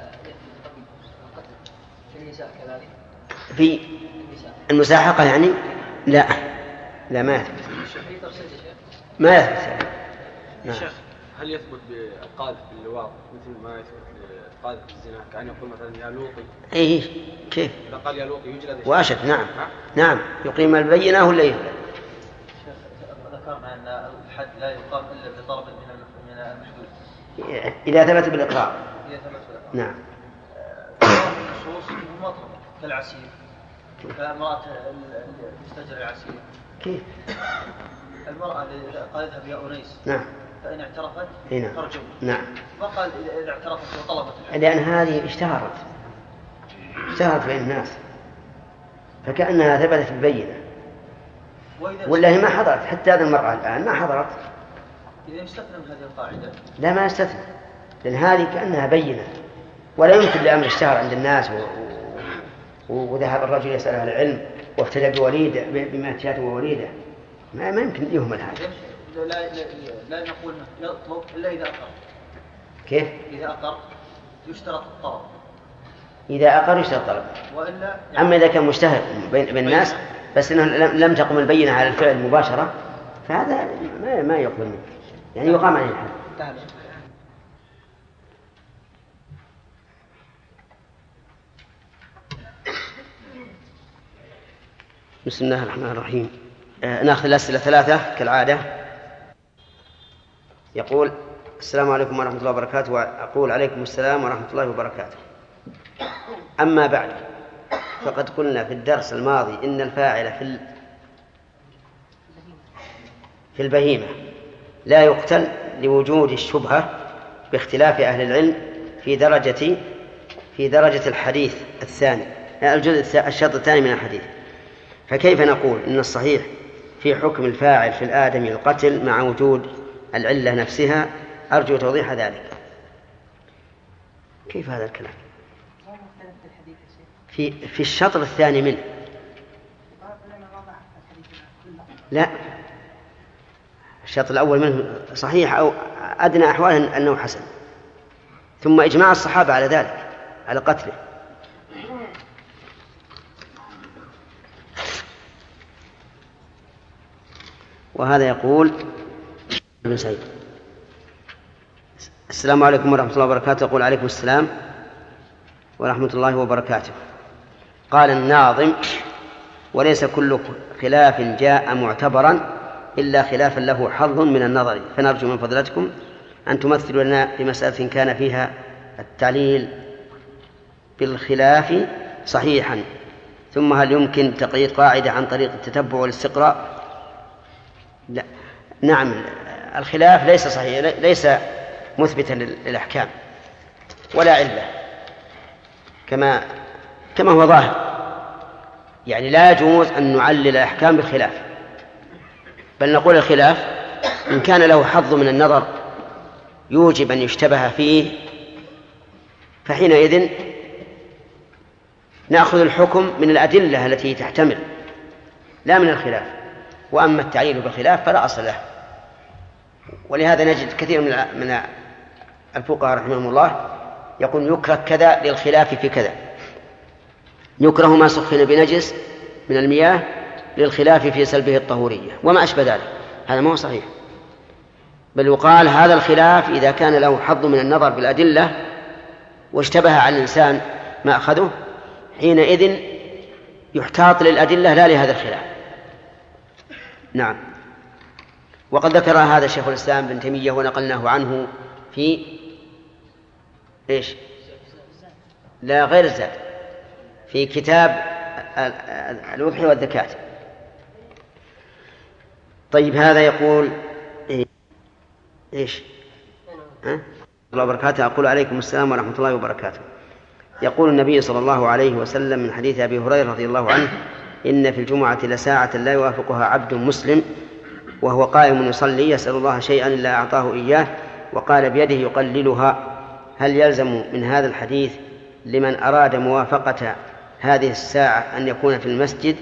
في النساء كذلك؟ في المساحقة يعني؟ لا ما يثبت. ما يثبت يعني. نعم. شيخ هل يثبت بالقاذف باللواط مثل ما يثبت بالقاذف بالزنا، كأن يقول مثلا يا لوطي؟ كيف؟ إذا قال يا لوطي يجلد وأشد. نعم يقيم البينة ولا يجلد. شيخ ذكرنا أن الحد لا يقام إلا بطلب من المحدود إذا ثبت بالإقرار. نعم. النصوص مطلق كالعسير، كامرأة المستجر العسير. كيف؟ المرأة اللي قالتها بها أنيس. نعم. فإن اعترفت ترجم. نعم. ما قال إذا اعترفت وطلبت الحد. لأن هذه اشتهرت بين الناس، فكأنها ثبتت البينة، والله ما حضرت. حتى هذه المرأة الآن ما حضرت. إذا استثنى من هذه القاعدة. لا ما استثنى، لأن هذه كأنها بينة، ولا يمكن لأمر اشتهر عند الناس وذهب الرجل يسأل أهل العلم وافتدى بوليده بماتيات ووليده، ما يمكن يهمل هذا. لا نقول يطلب إلا إذا أقر. كيف؟ إذا أقر يشترط الطلب. إذا أقر يشترط الطلب. وإلا أما إذا كان مشتهر بين الناس بس إنه لم تقم البينة على الفعل مباشرة، فهذا ما يقبل منه، يعني يقام عليه الحد. بسم الله الرحمن الرحيم. نأخذ الأسئلة 3 كالعادة. يقول: السلام عليكم ورحمة الله وبركاته. وأقول: عليكم السلام ورحمة الله وبركاته. أما بعد، فقد قلنا في الدرس الماضي إن الفاعل في البهيمة لا يقتل لوجود الشبهة باختلاف أهل العلم في درجة الحديث الثاني، الشرط الثاني من الحديث. فكيف نقول إن الصحيح في حكم الفاعل في الآدمي القتل مع وجود العلة نفسها؟ أرجو توضيح ذلك. كيف هذا الكلام؟ في الشطر الثاني منه. لا، الشطر الأول منه صحيح أو أدنى أحواله أنه حسن، ثم إجماع الصحابة على ذلك، على قتله. وهذا يقول ابن سعيد: السلام عليكم ورحمة الله وبركاته. يقول: عليكم السلام ورحمة الله وبركاته. قال الناظم: وليس كل خلاف جاء معتبرا إلا خلافا له حظ من النظر، فنرجو من فضلتكم أن تمثلوا لنا بمسألة كان فيها التعليل بالخلاف صحيحا، ثم هل يمكن تقييد قاعدة عن طريق التتبع والاستقراء؟ لا. نعم، الخلاف ليس صحيح، ليس مثبتا للأحكام ولا علة كما هو ظاهر، يعني لا يجوز أن نعلل الأحكام بالخلاف، بل نقول الخلاف إن كان له حظ من النظر يوجب أن يشتبه فيه، فحينئذ نأخذ الحكم من الأدلة التي تحتمل لا من الخلاف. وأما التعليل بالخلاف فلا أصل له. ولهذا نجد كثير من الفقهاء رحمهم الله يقول يكره كذا للخلاف في كذا، يكره ما سخن بنجس من المياه للخلاف في سلبه الطهورية وما أشبه ذلك. هذا ما هو صحيح، بل يقال هذا الخلاف إذا كان له حظ من النظر بالأدلة واشتبه على الإنسان ما أخذه، حينئذ يحتاط للأدلة لا لهذا الخلاف. نعم. وقد ذكر هذا شيخ الإسلام ابن تيمية ونقلناه عنه في إيش؟ لا، غير الزاد، في كتاب الأضحية والزكاة. طيب، هذا يقول إيش؟ الله وبركاته. أقول عليكم السلام ورحمة الله وبركاته. يقول النبي صلى الله عليه وسلم من حديث أبي هريرة رضي الله عنه: إن في الجمعة لساعة لا يوافقها عبد مسلم وهو قائم يصلي يسأل الله شيئا إلا أعطاه إياه، وقال بيده يقللها. هل يلزم من هذا الحديث لمن أراد موافقة هذه الساعة أن يكون في المسجد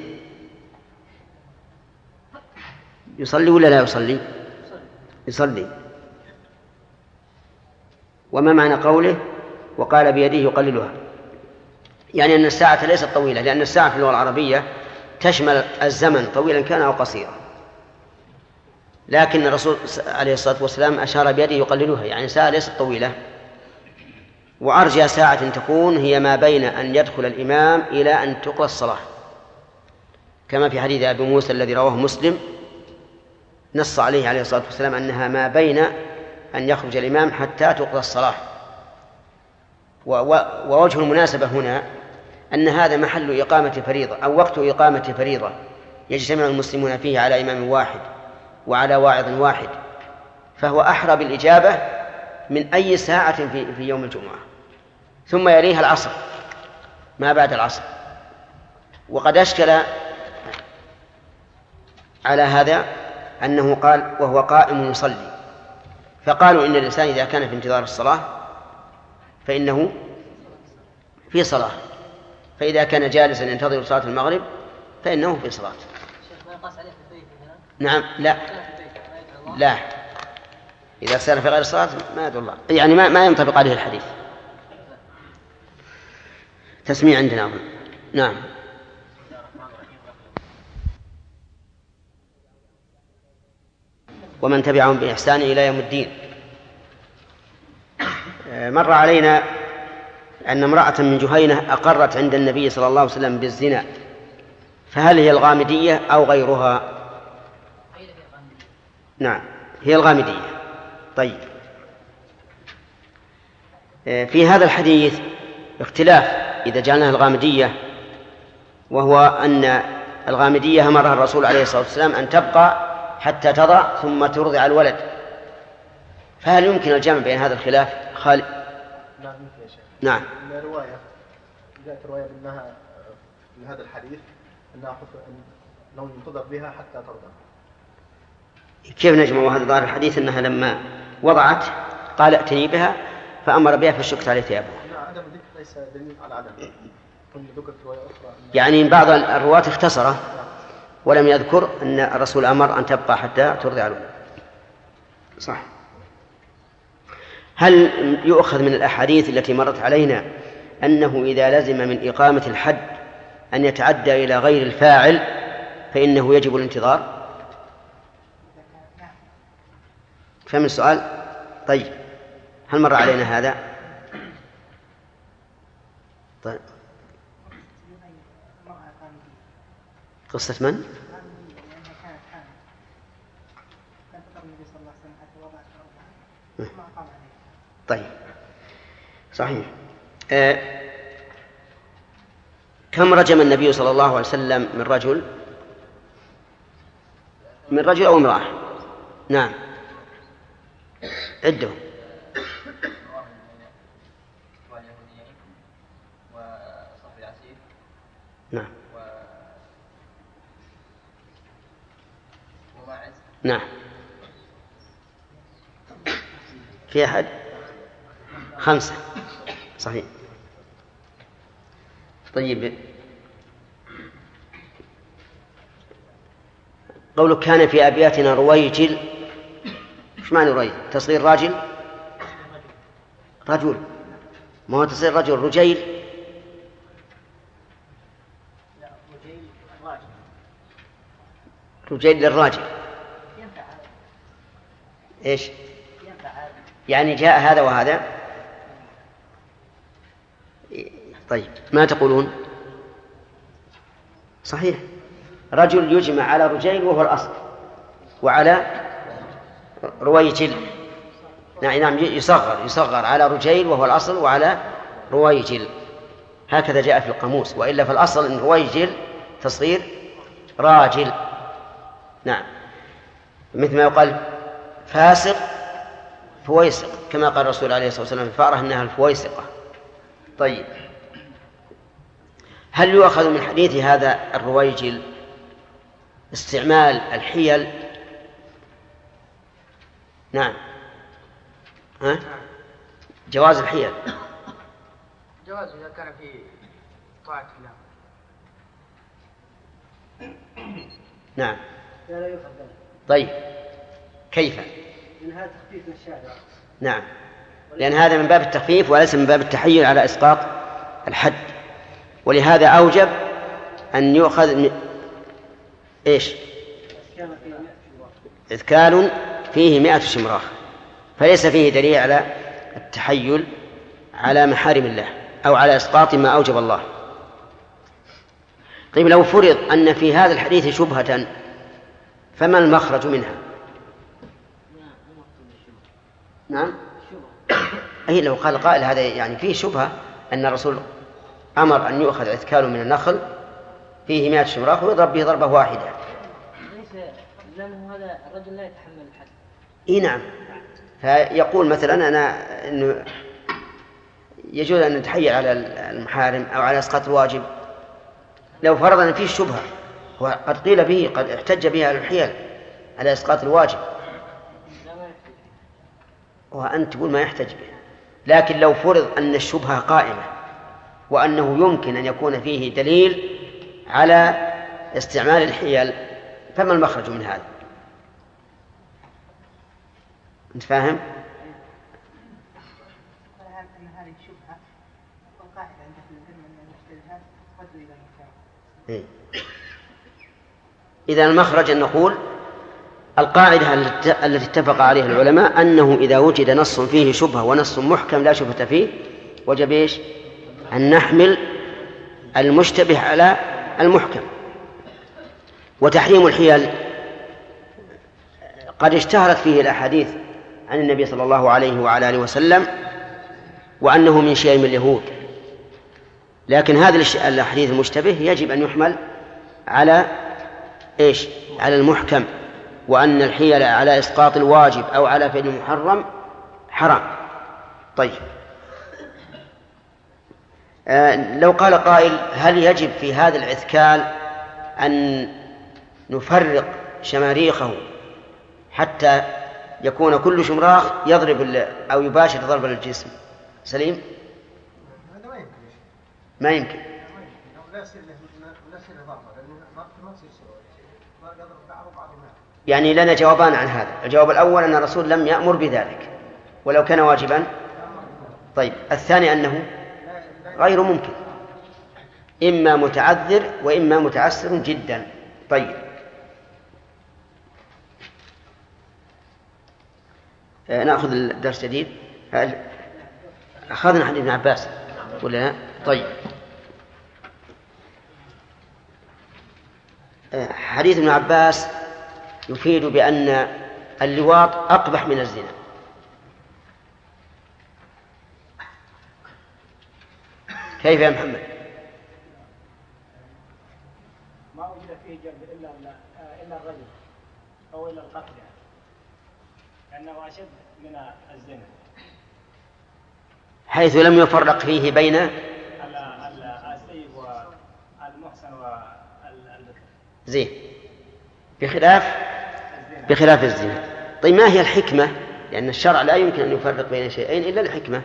يصلي ولا لا يصلي؟ يصلي. وما معنى قوله وقال بيده يقللها؟ يعني أن الساعة ليست طويلة، لأن الساعة في اللغة العربية تشمل الزمن طويلا كان أو قصيرا، لكن الرسول عليه الصلاة والسلام أشار بيده يقللها، يعني ساعة ليست طويلة. وأرجى ساعة تكون هي ما بين أن يدخل الإمام إلى أن تقضى الصلاة، كما في حديث أبي موسى الذي رواه مسلم نص عليه عليه الصلاة والسلام أنها ما بين أن يخرج الإمام حتى تقضى الصلاة. ووجه المناسبة هنا أن هذا محل إقامة فريضة أو وقت إقامة فريضة يجتمع المسلمون فيه على إمام واحد وعلى واعظ واحد، فهو أحرى بالإجابة من أي ساعة في يوم الجمعة. ثم يليها العصر ما بعد العصر. وقد أشكل على هذا أنه قال وهو قائم يصلي، فقالوا إن الإنسان إذا كان في انتظار الصلاة فإنه في صلاة، فإذا كان جالسا ينتظر صلاة المغرب فإنه في صلاة. نعم. لا، إذا سار في غير الصلاة ما يدل الله، يعني ما ينطبق عليه الحديث. تسميع عندنا أظن. نعم. ومن تبعهم بإحسان إلى يوم الدين. مر علينا أن امرأة من جهينة أقرت عند النبي صلى الله عليه وسلم بالزنا، فهل هي الغامدية أو غيرها؟ نعم، هي الغامدية. طيب، في هذا الحديث اختلاف إذا جعلناها الغامدية، وهو أن الغامدية أمرها الرسول عليه الصلاة والسلام أن تبقى حتى تضع ثم ترضع الولد، فهل يمكن الجمع بين هذا الخلاف؟ خالد. نعم يا شيخ. نعم. رواية جاءت رواية منها من هذا الحديث أنه ينتظر بها حتى ترضع. كيف نجمع هذا ظاهر الحديث أنها لما وضعت قال ائتني بها فأمر بها فشكت عليه ثيابه؟ عدم الذكر ليس دليل على عدم ذكر رواية أخرى. يعني بعض الرواة اختصره ولم يذكر أن الرسول أمر أن تبقى حتى ترضع الولد. صح. هل يؤخذ من الأحاديث التي مرت علينا أنه إذا لزم من إقامة الحد أن يتعدى إلى غير الفاعل فإنه يجب الانتظار؟ فهم السؤال؟ طيب، هل مر علينا هذا؟ طيب. قصة من؟ طيب صحيح. كم رجم النبي صلى الله عليه وسلم من رجل أو امرأة؟ نعم عدهم. نعم نعم. في أحد؟ 5 صحيح. طيب قوله كان في أبياتنا رويجل، ايش معنى رويجل؟ تصغير راجل؟ رجل، ما هو تصغير رجل رجيل. رجيل للراجل. ايش يعني جاء هذا وهذا؟ طيب ما تقولون؟ صحيح، رجل يجمع على رجيل وهو الأصل، وعلى رويجل. نعم يصغر على رجيل وهو الأصل وعلى رويجل، هكذا جاء في القاموس، وإلا في الأصل أن رويجل تصغير راجل. نعم، مثل ما يقال فاسق فويسق، كما قال الرسول عليه الصلاة والسلام الفأرة إنها الفويسقة. طيب هل يؤخذ من حديث هذا الرويجل استعمال الحيل؟ نعم. جواز الحيل، جواز إذا كان في طاعة الله. نعم. لا يؤخذ. طيب كيف؟ لأن هذا تخفيف من الشارع. نعم، لأن هذا من باب التخفيف وليس من باب التحيل على إسقاط الحد، ولهذا أوجب أن يؤخذ إيش؟ إذكال فيه 100 شمراخ، فليس فيه دليل على التحيل على محارم الله أو على إسقاط ما أوجب الله. طيب لو فرض أن في هذا الحديث شبهة فما المخرج منها؟ نعم، أي لو قال قائل هذا يعني فيه شبهة أن الرسول أمر أن يؤخذ إذكال من النخل فيه 100 شمراخ ويضرب به ضربة واحدة. ليس لأنه هذا الرجل لا يتحمل الحد. إيه نعم، فيقول مثلا أنا إنه يجوز أن نتحيل على المحارم أو على إسقاط الواجب. لو فرض أن فيه شبهة وقد قيل به قد احتج به على الحيل على إسقاط الواجب، وأنت تقول ما يحتج به. لكن لو فرض أن الشبهة قائمة وأنه يمكن أن يكون فيه دليل على استعمال الحيل فما المخرج من هذا؟ أنت فاهم؟ أن هذه الشبهة والقاعدة عند أهل العلم أن المشتبهات ترد إلى المحكمة. إذا المخرج أن نقول القاعدة التي اتفق عليها العلماء أنه إذا وجد نص فيه شبهة ونص محكم لا شبهة فيه وجب إيش؟ أن نحمل المشتبه على المحكم. وتحريم الحيل قد اشتهرت فيه الأحاديث عن النبي صلى الله عليه وعلى آله وسلم وأنه من شيم اليهود، لكن هذا الحديث المشتبه يجب أن يحمل على إيش؟ على المحكم، وأن الحيل على إسقاط الواجب أو على فعل المحرم حرام. طيب لو قال قائل هل يجب في هذا الإذكال أن نفرق شماريخه حتى يكون كل شمراخ يضرب أو يباشر ضرب الجسم؟ سليم؟ ما يمكن. يعني لنا جوابان عن هذا. الجواب الأول أن الرسول لم يأمر بذلك ولو كان واجبا. طيب الثاني أنه غير ممكن، إما متعذر وإما متعسر جدا. طيب نأخذ الدرس جديد. أخذنا حديث ابن عباس ولا لا؟ طيب حديث ابن عباس يفيد بأن اللواط أقبح من الزنا. كيف يا محمد؟ ما وجد فيه جلد إلا الرجل أو إلا القتل، لأنه أشد من الزنا، حيث لم يفرق فيه بين السيب والمحسن والبكر. زين، بخلاف الزنا. طيب ما هي الحكمة؟ لأن الشرع لا يمكن أن يفرق بين شيئين إلا الحكمة.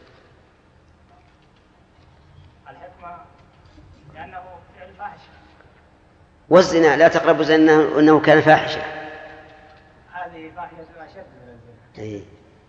الحكمة لأنه فعل فاحشة، والزنا لا تقربوا الزنا أنه كان فاحشة. هذه فاحشة أشد من الزنا.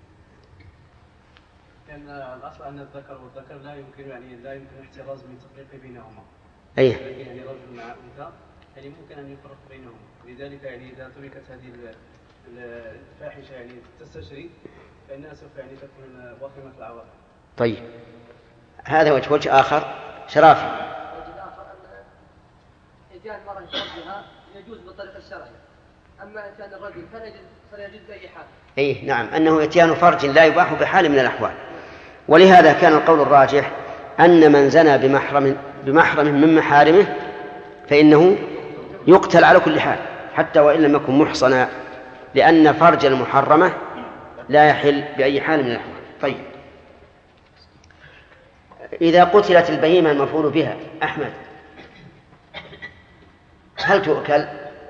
لأن الأصل أن الذكر والذكر لا يمكن احتراز من تفريق بينهما. يعني رجل مع أنثى يعني ممكن أن يفرق بينهم، لذلك يعني إذا تركت هذه الفاحشة يعني تستشري فإنها سوف يعني تكون ضخمة في العواقب. طيب هذا وجه آخر. شرافي. وجه آخر أن إتيان المرأة فرجها يجوز بالطريقة الشرعية، أما إتيان الرجل فلا يجوز بأي حال. نعم، أنه إتيان فرج لا يباح بحال من الأحوال. ولهذا كان القول الراجح أن من زنى بمحرم من محارمه فإنه يقتل على كل حال حتى وإن لم يكن محصنا، لأن فرج المحرمة لا يحل بأي حال من الأحوال. طيب إذا قتلت البهيمة المفعول بها أحمد هل تؤكل؟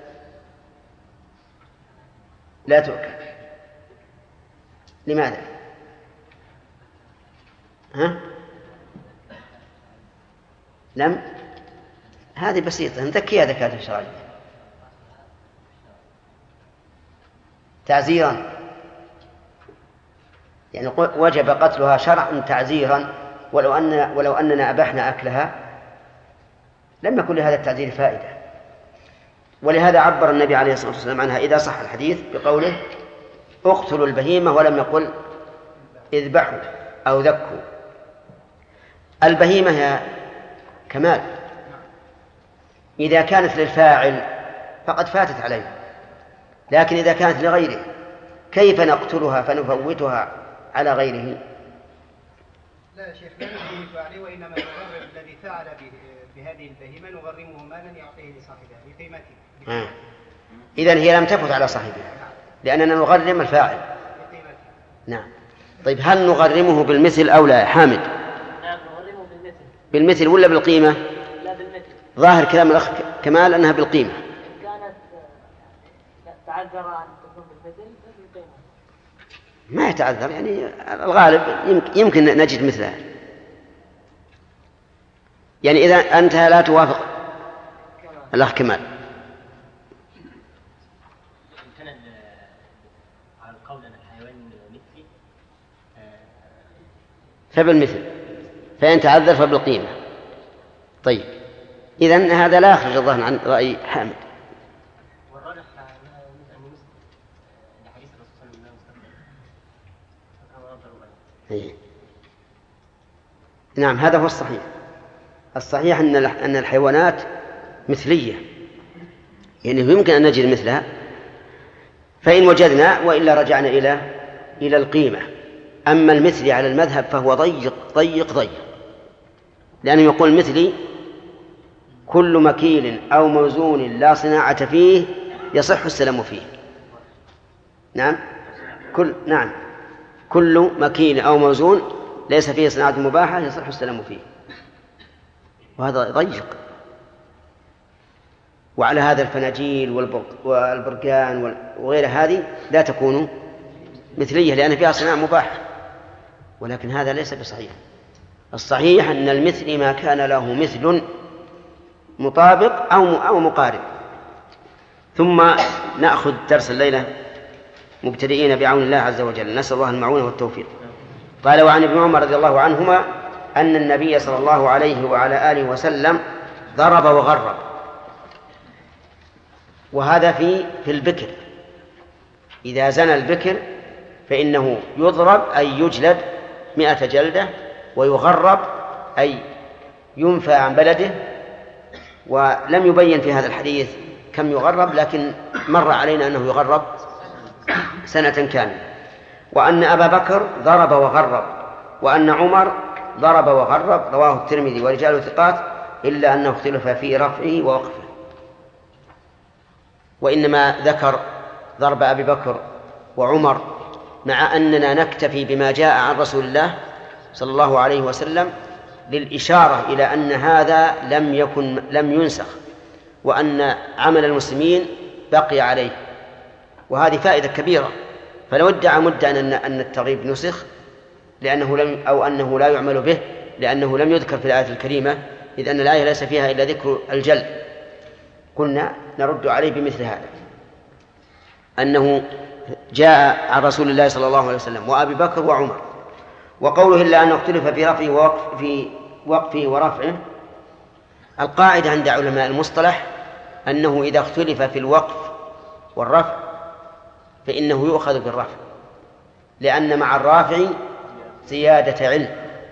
لا تؤكل. لماذا؟ لم هذه بسيطة نذكيها ذكاة شرعية. تعزيرا، يعني وجب قتلها شرعا تعزيرا، ولو أننا أبحنا أكلها لم يكن لهذا التعزير فائدة. ولهذا عبر النبي عليه الصلاة والسلام عنها إذا صح الحديث بقوله اقتلوا البهيمة، ولم يقل اذبحوا أو ذكوا. البهيمة هي كمال، إذا كانت للفاعل فقد فاتت عليه، لكن إذا كانت لغيره كيف نقتلها فنفوتها على غيره؟ لا يا شيخ، لا نفوت عليه، وإنما نغرم الذي فعل بهذه البهيمة نغرمه مالا يعطيه لصاحبها بقيمته. إذن هي لم تفت على صاحبها لأننا نغرم الفاعل. نعم. طيب هل نغرمه بالمثل أو لا حامد؟ نعم نغرمه بالمثل. بالمثل ولا بالقيمة؟ لا بالمثل. ظاهر كلام الأخ كمال أنها بالقيمة. كانت تعذر أن تكون بالمثل بالقيمة. ما يتعذر، يعني الغالب يمكن نجد مثلها. يعني إذا أنت لا توافق الأخ كمال على القول أن الحيوان مثلي فبالمثل، فإن تعذر فبالقيمة. طيب إذن هذا لا يخرج الظاهر عن رأي حامد. والراجح أنه مثل حديث الرسول صلى الله عليه وسلم. نعم هذا هو الصحيح. الصحيح أن الحيوانات مثلية، يعني يمكن أن نجد مثلها، فإن وجدنا وإلا رجعنا إلى القيمة. أما المثلي على المذهب فهو ضيق، لأنه يقول مثلي كل مكيل أو موزون لا صناعة فيه يصح السلام فيه. نعم كل مكيل أو موزون ليس فيه صناعة مباحة يصح السلام فيه، وهذا ضيق. وعلى هذا الفناجيل والبرقان وغير هذه لا تكون مثلية لأن فيها صناعة مباحة، ولكن هذا ليس بصحيح. الصحيح أن المثل ما كان له مثل مطابق أو مقارب. ثم نأخذ درس الليلة مبتدئين بعون الله عز وجل، نسأل الله المعونة والتوفيق. قال وعن ابن عمر رضي الله عنهما أن النبي صلى الله عليه وعلى آله وسلم ضرب وغرب، وهذا في البكر. إذا زنى البكر فإنه يضرب أي يجلد 100 جلدة، ويغرب أي ينفى عن بلده. ولم يبين في هذا الحديث كم يغرب، لكن مر علينا أنه يغرب سنة كاملة، وأن أبا بكر ضرب وغرب، وأن عمر ضرب وغرب، رواه الترمذي ورجاله ثقات، إلا أنه اختلف في رفعه ووقفه. وإنما ذكر ضرب أبي بكر وعمر مع أننا نكتفي بما جاء عن رسول الله صلى الله عليه وسلم للإشارة إلى أن هذا لم ينسخ، وأن عمل المسلمين بقي عليه، وهذه فائدة كبيرة. فلو ادعى مدعي أن الترغيب نسخ أنه لا يعمل به لأنه لم يذكر في الآية الكريمة، إذ أن الآية ليس فيها إلا ذكر الجل، كنا نرد عليه بمثل هذا، أنه جاء عن رسول الله صلى الله عليه وسلم وأبي بكر وعمر. وقوله إلا أنه اختلف في رفعه في وقفه ورفعه، القاعدة عند علماء المصطلح أنه إذا اختلف في الوقف والرفع فإنه يؤخذ بالرفع، لأن مع الرافع زيادة علم،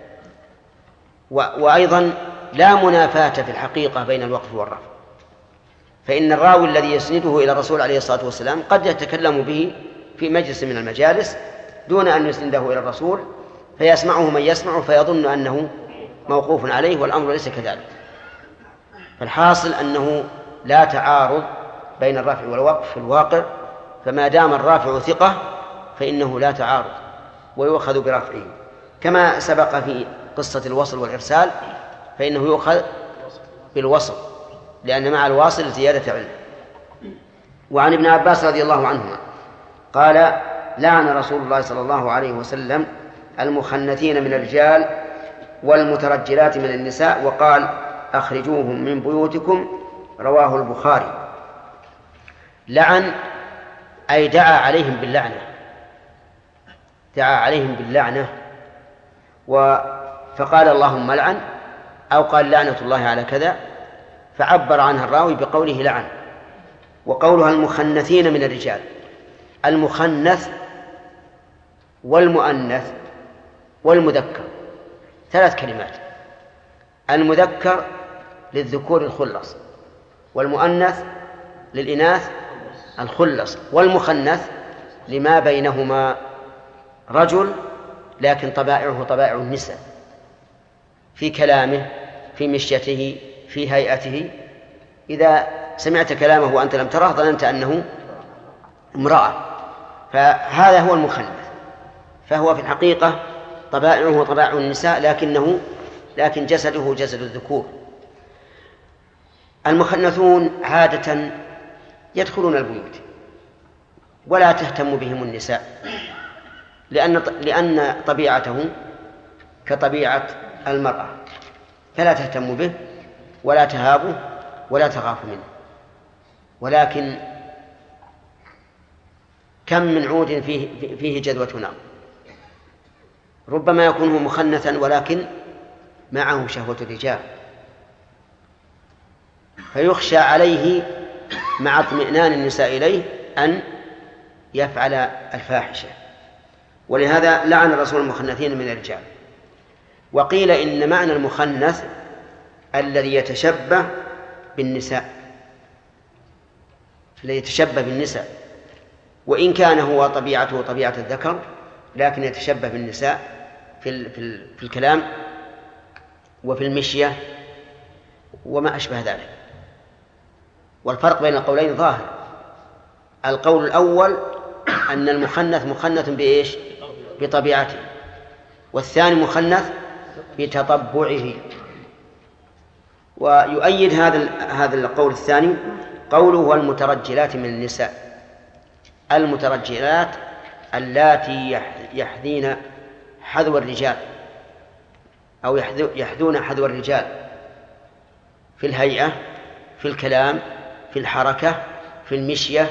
وأيضا لا منافاة في الحقيقة بين الوقف والرفع، فإن الراوي الذي يسنده إلى الرسول عليه الصلاة والسلام قد يتكلم به في مجلس من المجالس دون أن يسنده إلى الرسول، فيسمعه من يسمع فيظن أنه موقوف عليه، والأمر ليس كذلك. فالحاصل أنه لا تعارض بين الرفع والوقف في الواقع، فما دام الرافع ثقة فإنه لا تعارض ويؤخذ برفعه، كما سبق في قصة الوصل والإرسال فإنه يؤخذ بالوصل، لأن مع الواصل زيادة علم. وعن ابن عباس رضي الله عنهما قال: لعن رسول الله صلى الله عليه وسلم المخنثين من الرجال والمترجلات من النساء، وقال: أخرجوهم من بيوتكم، رواه البخاري. لعن أي دعا عليهم باللعنة، دعا عليهم باللعنة، فقال اللهم لعن، أو قال لعنة الله على كذا، فعبر عنها الراوي بقوله لعن. وقولها المخنثين من الرجال، المخنث والمؤنث والمذكر 3 كلمات، المذكر للذكور الخلص، والمؤنث للإناث الخلص، والمخنث لما بينهما رجل لكن طبائعه طبائع النساء، في كلامه، في مشيته، في هيئته. إذا سمعت كلامه وأنت لم تره ظننت أنه امرأة، فهذا هو المخنث، فهو في الحقيقة طبائعه طبائع النساء لكن جسده جسد الذكور. المخنثون عادة يدخلون البيوت ولا تهتم بهم النساء، لأن طبيعته كطبيعة المرأة، فلا تهتم به ولا تهابه ولا تخاف منه. ولكن كم من عود فيه جذوة نار، ربما يكون هو مخنثا ولكن معه شهوة الرجال، فيخشى عليه مع اطمئنان النساء إليه أن يفعل الفاحشة، ولهذا لعن الرسول المخنثين من الرجال. وقيل إن معنى المخنث الذي يتشبه بالنساء، الذي يتشبه بالنساء، وإن كان هو طبيعته طبيعة الذكر لكن يتشبه بالنساء في الكلام وفي المشية وما أشبه ذلك. والفرق بين القولين ظاهر. القول الأول أن المخنث مخنث بإيش؟ بطبيعته، والثاني مخنث بتطبعه. ويؤيد هذا القول الثاني قوله والمترجلات من النساء، المترجلات اللاتي يحذين حذو الرجال أو يحذون حذو الرجال في الهيئة، في الكلام، في الحركة، في المشية.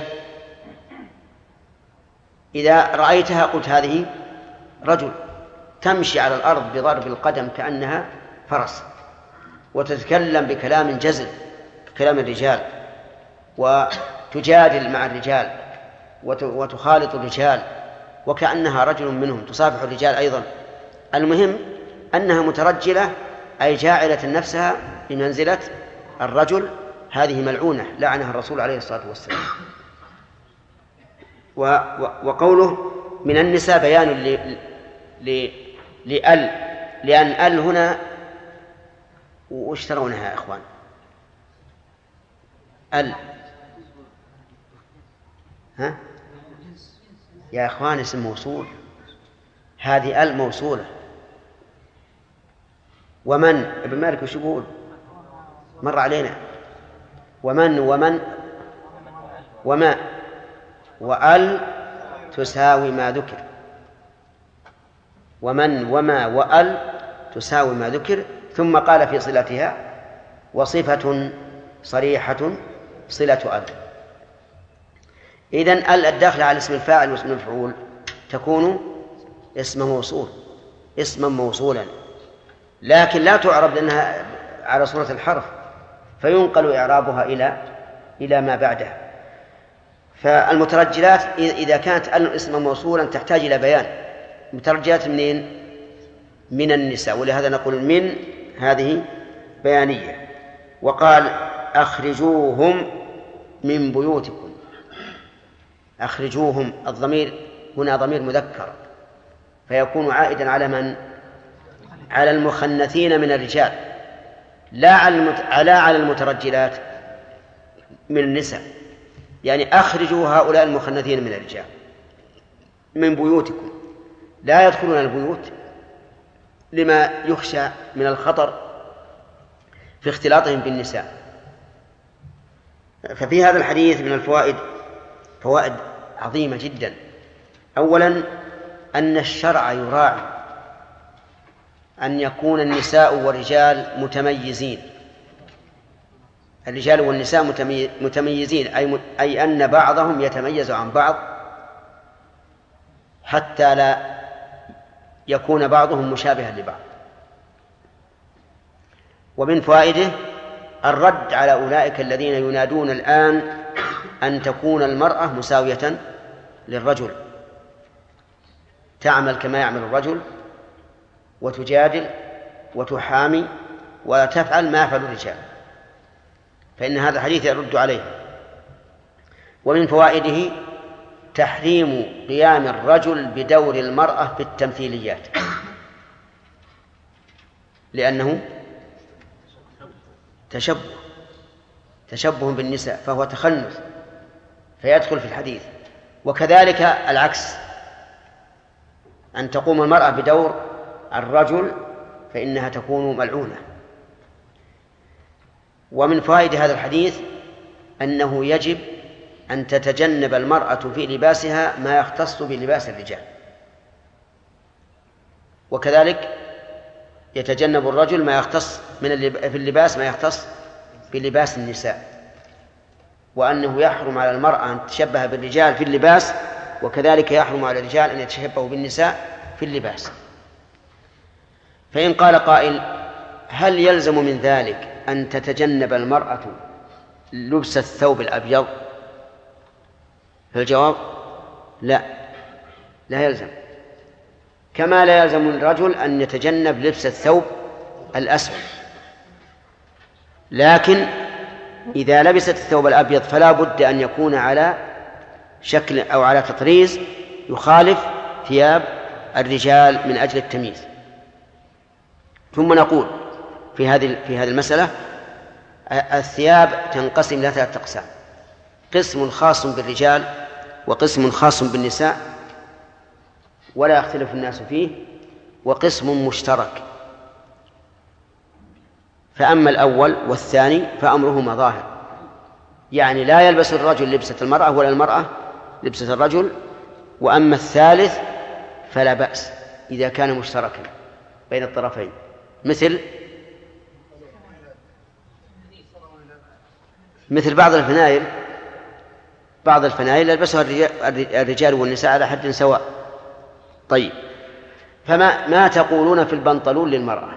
إذا رأيتها قلت هذه رجل، تمشي على الأرض بضرب القدم كأنها فرس، وتتكلم بكلام جزل كلام الرجال، وتجادل مع الرجال وتخالط الرجال وكأنها رجل منهم، تصافح الرجال أيضا. المهم أنها مترجلة أي جاعلة نفسها بمنزلة الرجل، هذه ملعونة لعنها الرسول عليه الصلاة والسلام. وقوله من النساء بيان لأل، لأن أل هنا وش ترونها يا إخوان؟ أل ها يا إخوان اسم موصول، هذه أل موصولة. ومن ابن مالك وش يقول؟ مر علينا ومن وما وأل تساوي ما ذكر، ومن وما وأل تساوي ما ذكر. ثم قال في صلتها وصفة صريحة صلة أل. إذن أل الداخلة على اسم الفاعل واسم المفعول تكون اسم موصول، اسما موصولا، لكن لا تعرب لأنها على صورة الحرف، فينقل إعرابها إلى ما بعدها. فالمترجلات إذا كانت اسما موصولا تحتاج إلى بيان. مترجلات منين؟ من النساء، ولهذا نقول من هذه بيانية. وقال أخرجوهم من بيوتكم. أخرجوهم، الضمير هنا ضمير مذكر، فيكون عائدا على من؟ على المخنثين من الرجال، لا على المترجلات من النساء. يعني أخرجوا هؤلاء المخنثين من الرجال من بيوتكم، لا يدخلون البيوت لما يخشى من الخطر في اختلاطهم بالنساء. ففي هذا الحديث من الفوائد فوائد عظيمة جدا. أولا أن الشرع يراعي أن يكون النساء والرجال متميزين، الرجال والنساء متميزين، أي أن بعضهم يتميز عن بعض حتى لا يكون بعضهم مشابها لبعض. ومن فوائده الرد على أولئك الذين ينادون الآن أن تكون المرأة مساوية للرجل، تعمل كما يعمل الرجل وتجادل وتحامي وتفعل ما يفعل الرجال، فإن هذا الحديث يرد عليه. ومن فوائده تحريم قيام الرجل بدور المرأة في التمثيليات، لأنه تشبه بالنساء، فهو تخنث فيدخل في الحديث. وكذلك العكس، أن تقوم المرأة بدور الرجل فإنها تكون ملعونة. ومن فوائد هذا الحديث أنه يجب أن تتجنب المرأة في لباسها ما يختص بلباس الرجال، وكذلك يتجنب الرجل ما يختص في اللباس ما يختص بلباس النساء، وأنه يحرم على المرأة أن تتشبه بالرجال في اللباس، وكذلك يحرم على الرجال أن يتشبهوا بالنساء في اللباس. فإن قال قائل هل يلزم من ذلك أن تتجنب المرأة لبس الثوب الأبيض؟ فالجواب لا يلزم، كما لا يلزم الرجل أن يتجنب لبس الثوب الأسود. لكن إذا لبست الثوب الأبيض فلا بد أن يكون على شكل أو على تطريز يخالف ثياب الرجال من أجل التمييز. ثم نقول في هذه المسألة الثياب تنقسم إلى 3 أقسام: قسم خاص بالرجال وقسم خاص بالنساء ولا يختلف الناس فيه، وقسم مشترك. فأما الأول والثاني فأمرهما ظاهر، يعني لا يلبس الرجل لبسة المرأة ولا المرأة لبسة الرجل. وأما الثالث فلا بأس إذا كان مشتركا بين الطرفين، مثل بعض الفنائل يلبسها الرجال والنساء على حد سواء. طيب، فما تقولون في البنطلون للمرأة؟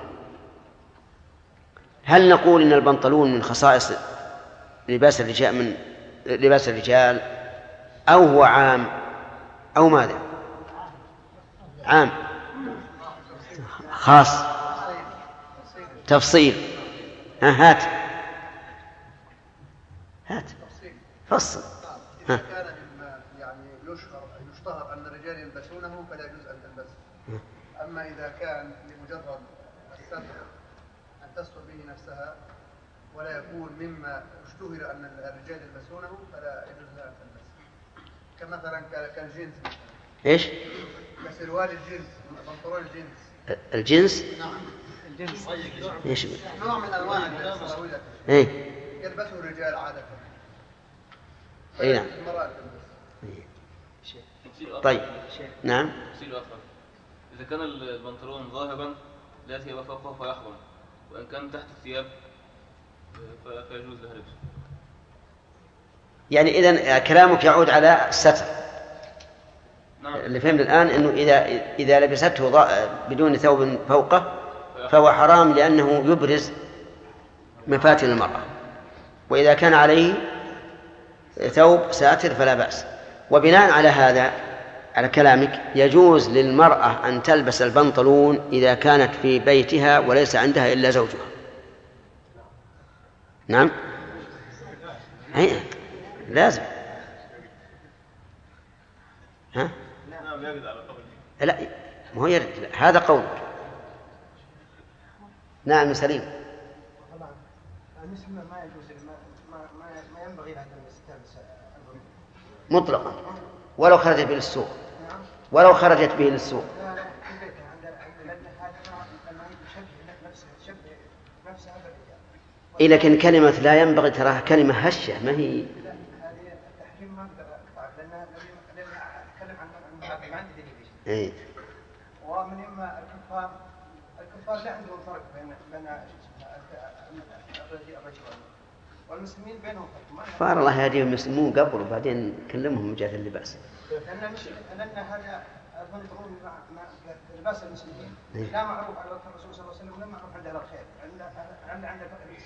هل نقول إن البنطلون من خصائص لباس الرجال من لباس الرجال، أو هو عام، أو ماذا؟ عام خاص تفصيل. هات فصل. كان مما يعني يشهر فلا يجوز أن تلبسه. أما إذا كان لمجرد الستر أن تستر به نفسها ولا يكون مما اشتهر أن الرجال يلبسونه فلا يجوز لها أن تلبسه. كمثلا كالجنس. إيش؟ كسروال الجنس، بنطلون الجنس. الجنس؟ نعم. الجنس. إيش؟ نوع من أنواع السراويل. إيه؟ يلبسه الرجال عادة. أي نعم. المرأة طيب. نعم. إذا كان البنطلون ظاهرا لا ثياب فوقه فيحرم، وإن كان تحت الثياب فيجوز لها لبسه. يعني إذن كلامك يعود على الستر. نعم. اللي فهمت الآن أنه إذا لبسته بدون ثوب فوقه فهو حرام لأنه يبرز مفاتن المرأة، وإذا كان عليه ثوب ساتر فلا بأس. وبناء على هذا، على كلامك، يجوز للمرأة أن تلبس البنطلون إذا كانت في بيتها وليس عندها إلا زوجها. نعم. هي لازم. ها؟ نعم يرد على قول. لا ما هو يرد، هذا قولك. نعم سليم. المسلم ما يجوز ما ينبغي لها تلبس مطلقا ولو خرجت به للسوق. ولو خرجت به للسوق. إيه لكن كلمة لا ينبغي تراها كلمة هشة، ما هي. إيه. ومن يما الكفار لا عندهم فرق بين الرجل والمسلمين بينهم فرق. فار الله يهديهم يسلمون قبل وبعدين كلمهم من جهة اللباس. لأن هذا البنطلون لباس المسلمين لا معروف على وقت الرسول صلى الله عليه وسلم، لا معروف عند الخير عند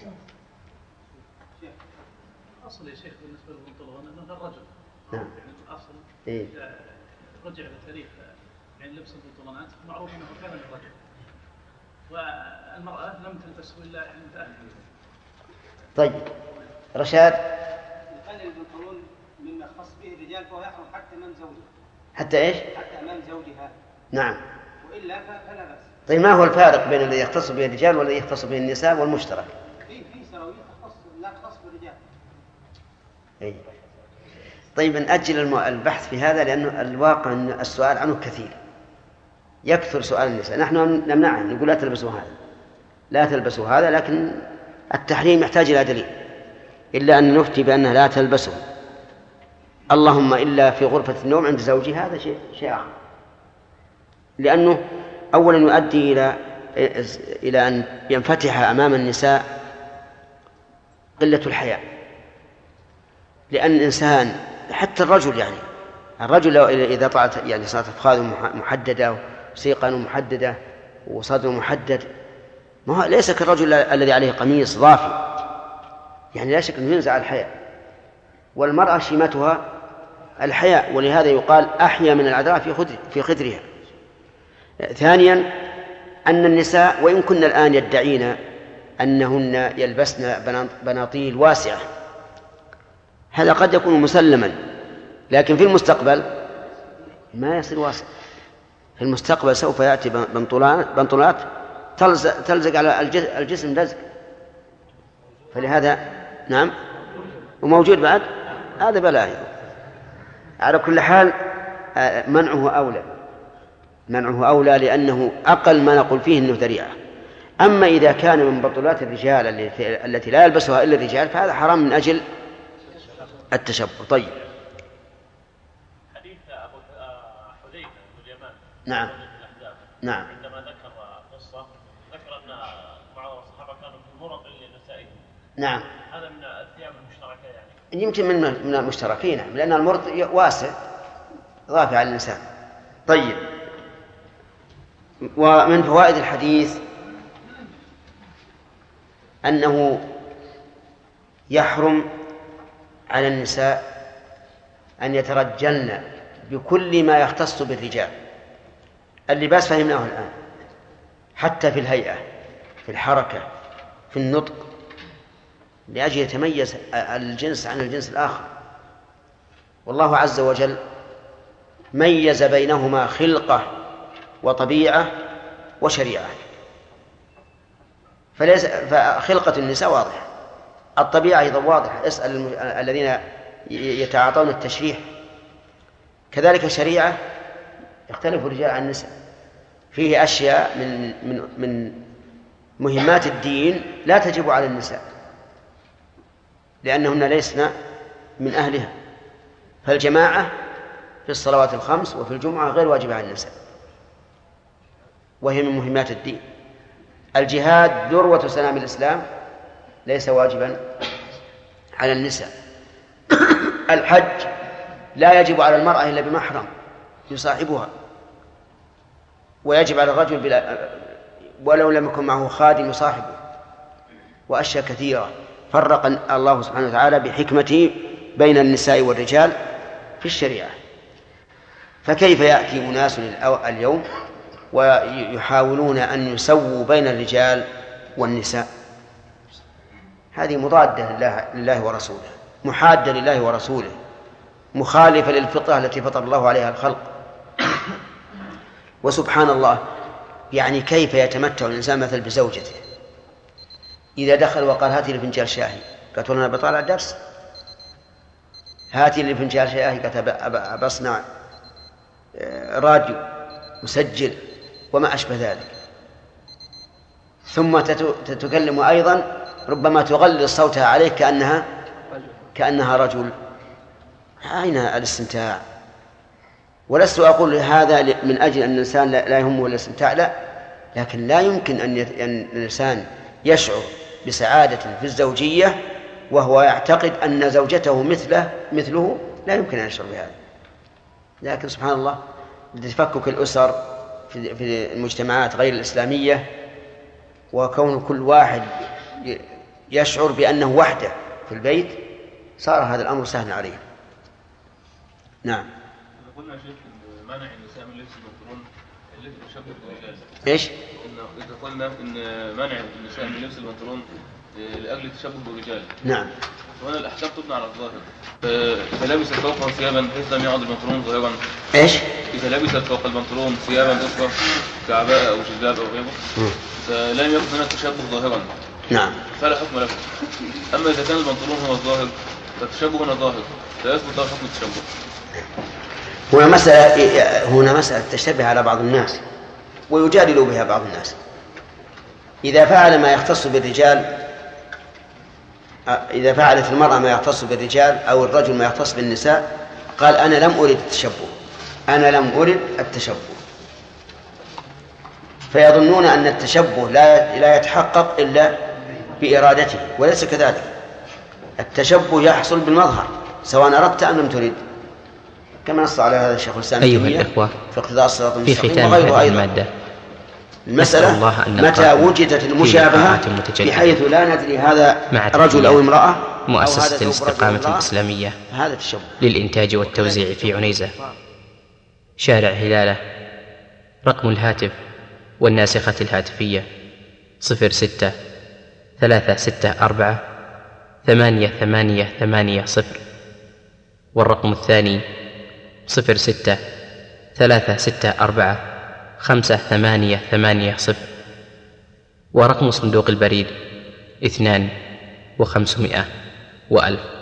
شيخ. أصل يا شيخ بالنسبة للبنطلون أنه الرجل. نعم. يعني الأصل. إيه. رجع للتاريخ يعني لبس البنطلونات معروف أنه كان للرجل، والمرأة لم تلبسه إلا يعني متأخر. طيب رشاد. يخلي البنطلون مما يختص به الرجال فهو يحرم حتى أمام زوجها. حتى إيش؟ حتى أمام زوجها. نعم. وإلا فلا بأس. طيب ما هو الفارق بين الذي يختص به الرجال والذي يختص به النساء والمشترك؟ في سراويل لا تختص بالرجال. أي. طيب نأجل البحث في هذا لأنه الواقع أن السؤال عنه كثير، يكثر سؤال النساء. نحن نمنعهم، نقول لا تلبسوا هذا، لا تلبسوا هذا، لكن التحريم يحتاج إلى دليل، إلا أن نفتي بأنها لا تلبسه، اللهم إلا في غرفة النوم عند زوجها، هذا شيء آخر، لأنه أولا يؤدي إلى أن ينفتح أمام النساء قلة الحياء، لأن الإنسان حتى الرجل يعني الرجل إذا طلعت يعني صارت أفخاذه محددة وسيقانه محددة وصدره محدد، ما هو ليس كالرجل الذي عليه قميص ضافي، يعني لا شك أنه ينزع الحياء، والمرأة شيمتها الحياء، ولهذا يقال أحيا من العذراء في خدرها. ثانيا أن النساء وإن كنا الآن يدعين أنهن يلبسن بناطيل واسعة، هذا قد يكون مسلما، لكن في المستقبل ما يصير واسع. في المستقبل سوف يأتي بنطلونات تلزق على الجسم لزق، فلهذا نعم وموجود بعد هذا بلاهي. على كل حال منعه أولى لأنه أقل ما نقول فيه أنه ذريعة. أما إذا كان من بطولات الرجال التي لا يلبسها إلا الرجال فهذا حرام من أجل التشبه. طيب. حديث أبو حذيفة بن اليمان نعم نعم عندما ذكر قصة ذكر أن بعض الصحابة كانوا في المرق للنسائهم. نعم. هذا من الثياب المشتركة يعني. يمكن من المشتركين، نعم، لأن المرط واسع ضافي على الإنسان. طيب. ومن فوائد الحديث أنه يحرم على النساء أن يترجلن بكل ما يختص بالرجال. اللباس فهمناه الآن، حتى في الهيئة، في الحركة، في النطق، لأجل يتميز الجنس عن الجنس الآخر. والله عز وجل ميز بينهما خلقة وطبيعة وشريعة. فخلقة النساء واضحة، الطبيعة أيضا واضحة، اسأل الذين يتعاطون التشريح. كذلك الشريعة يختلف الرجال عن النساء، فيه أشياء من مهمات الدين لا تجب على النساء لأنهن ليسن من أهلها، فالجماعة في الصلوات الخمس وفي الجمعة غير واجبة على النساء وهي من مهمات الدين. الجهاد ذروة سنام الإسلام ليس واجبا على النساء. الحج لا يجب على المرأة إلا بمحرم يصاحبها، ويجب على الرجل ولو لم يكن معه خادم يصاحبه، وأشياء كثيرة فرق الله سبحانه وتعالى بحكمته بين النساء والرجال في الشريعة. فكيف يأتي أناس اليوم ويحاولون أن يسووا بين الرجال والنساء؟ هذه مضادة لله ورسوله، محادة لله ورسوله، مخالفة للفطرة التي فطر الله عليها الخلق. وسبحان الله، يعني كيف يتمتع الإنسان مثل بزوجته إذا دخل وقال هاتي لي فنجان شاهي، قالت أنا بطالع درس، هاتي لي فنجان شاهي، قالت بصنع راديو مسجل وما أشبه ذلك، ثم تتكلم أيضا ربما تغلظ صوتها عليه كأنها رجل. أين الاستمتاع؟ ولست أقول هذا من أجل أن الإنسان لا يهمه الاستمتاع، لا، لكن لا يمكن أن الإنسان يشعر بسعادة في الزوجية وهو يعتقد أن زوجته مثله، لا يمكن أن يشعر بهذا. لكن سبحان الله، تفكك الأسر في المجتمعات غير الإسلامية، وكون كل واحد يشعر بأنه وحده في البيت، صار هذا الأمر سهلا عليه. نعم. قلنا شيخ مانع النساء من لبس البنطلون الذي يشبه بالرجال. ايش؟ إذا قلنا إن مانع النساء من لبس البنطلون لأجل التشبه بالرجال. نعم. وهنا الأحكام تبنى على الظاهر. إذا لبست فوقه ثيابا بحيث لم يعد البنطلون ظاهرا. ايش؟ إذا لبست فوق البنطلون ثيابا أخرى كعباءة أو جلباب أو غيره فلم يكن هناك تشبه ظاهرا. نعم. فلا حكم له. أما إذا كان البنطلون هو الظاهر فالتشبه هنا ظاهر، لا يثبت له حكم التشبه. هنا مسألة تشتبه على بعض الناس ويجادل بها بعض الناس. إذا فعل ما يختص بالرجال، إذا فعلت المرأة ما يختص بالرجال أو الرجل ما يختص بالنساء، قال أنا لم أرد التشبه، فيظنون أن التشبه لا يتحقق إلا بإرادته، وليس كذلك. التشبه يحصل بالمظهر سواء أردت أم لم ترد، كما نص على هذا الشيخ الإسلام أيها الإخوة، في اقتضاء الصراط في المستقيم ختام وغيره هذه أيضا. المادة المسألة متى وجدت المشابهة بحيث لا ندري هذا رجل أو امرأة، مؤسسة الاستقامة الإسلامية هذا التشبه للإنتاج والتوزيع في عنيزة، شارع هلالة. رقم الهاتف والناسخة الهاتفية 06-364-8880، والرقم الثاني 06-364-5880، ورقم صندوق البريد 2 و500 و1000.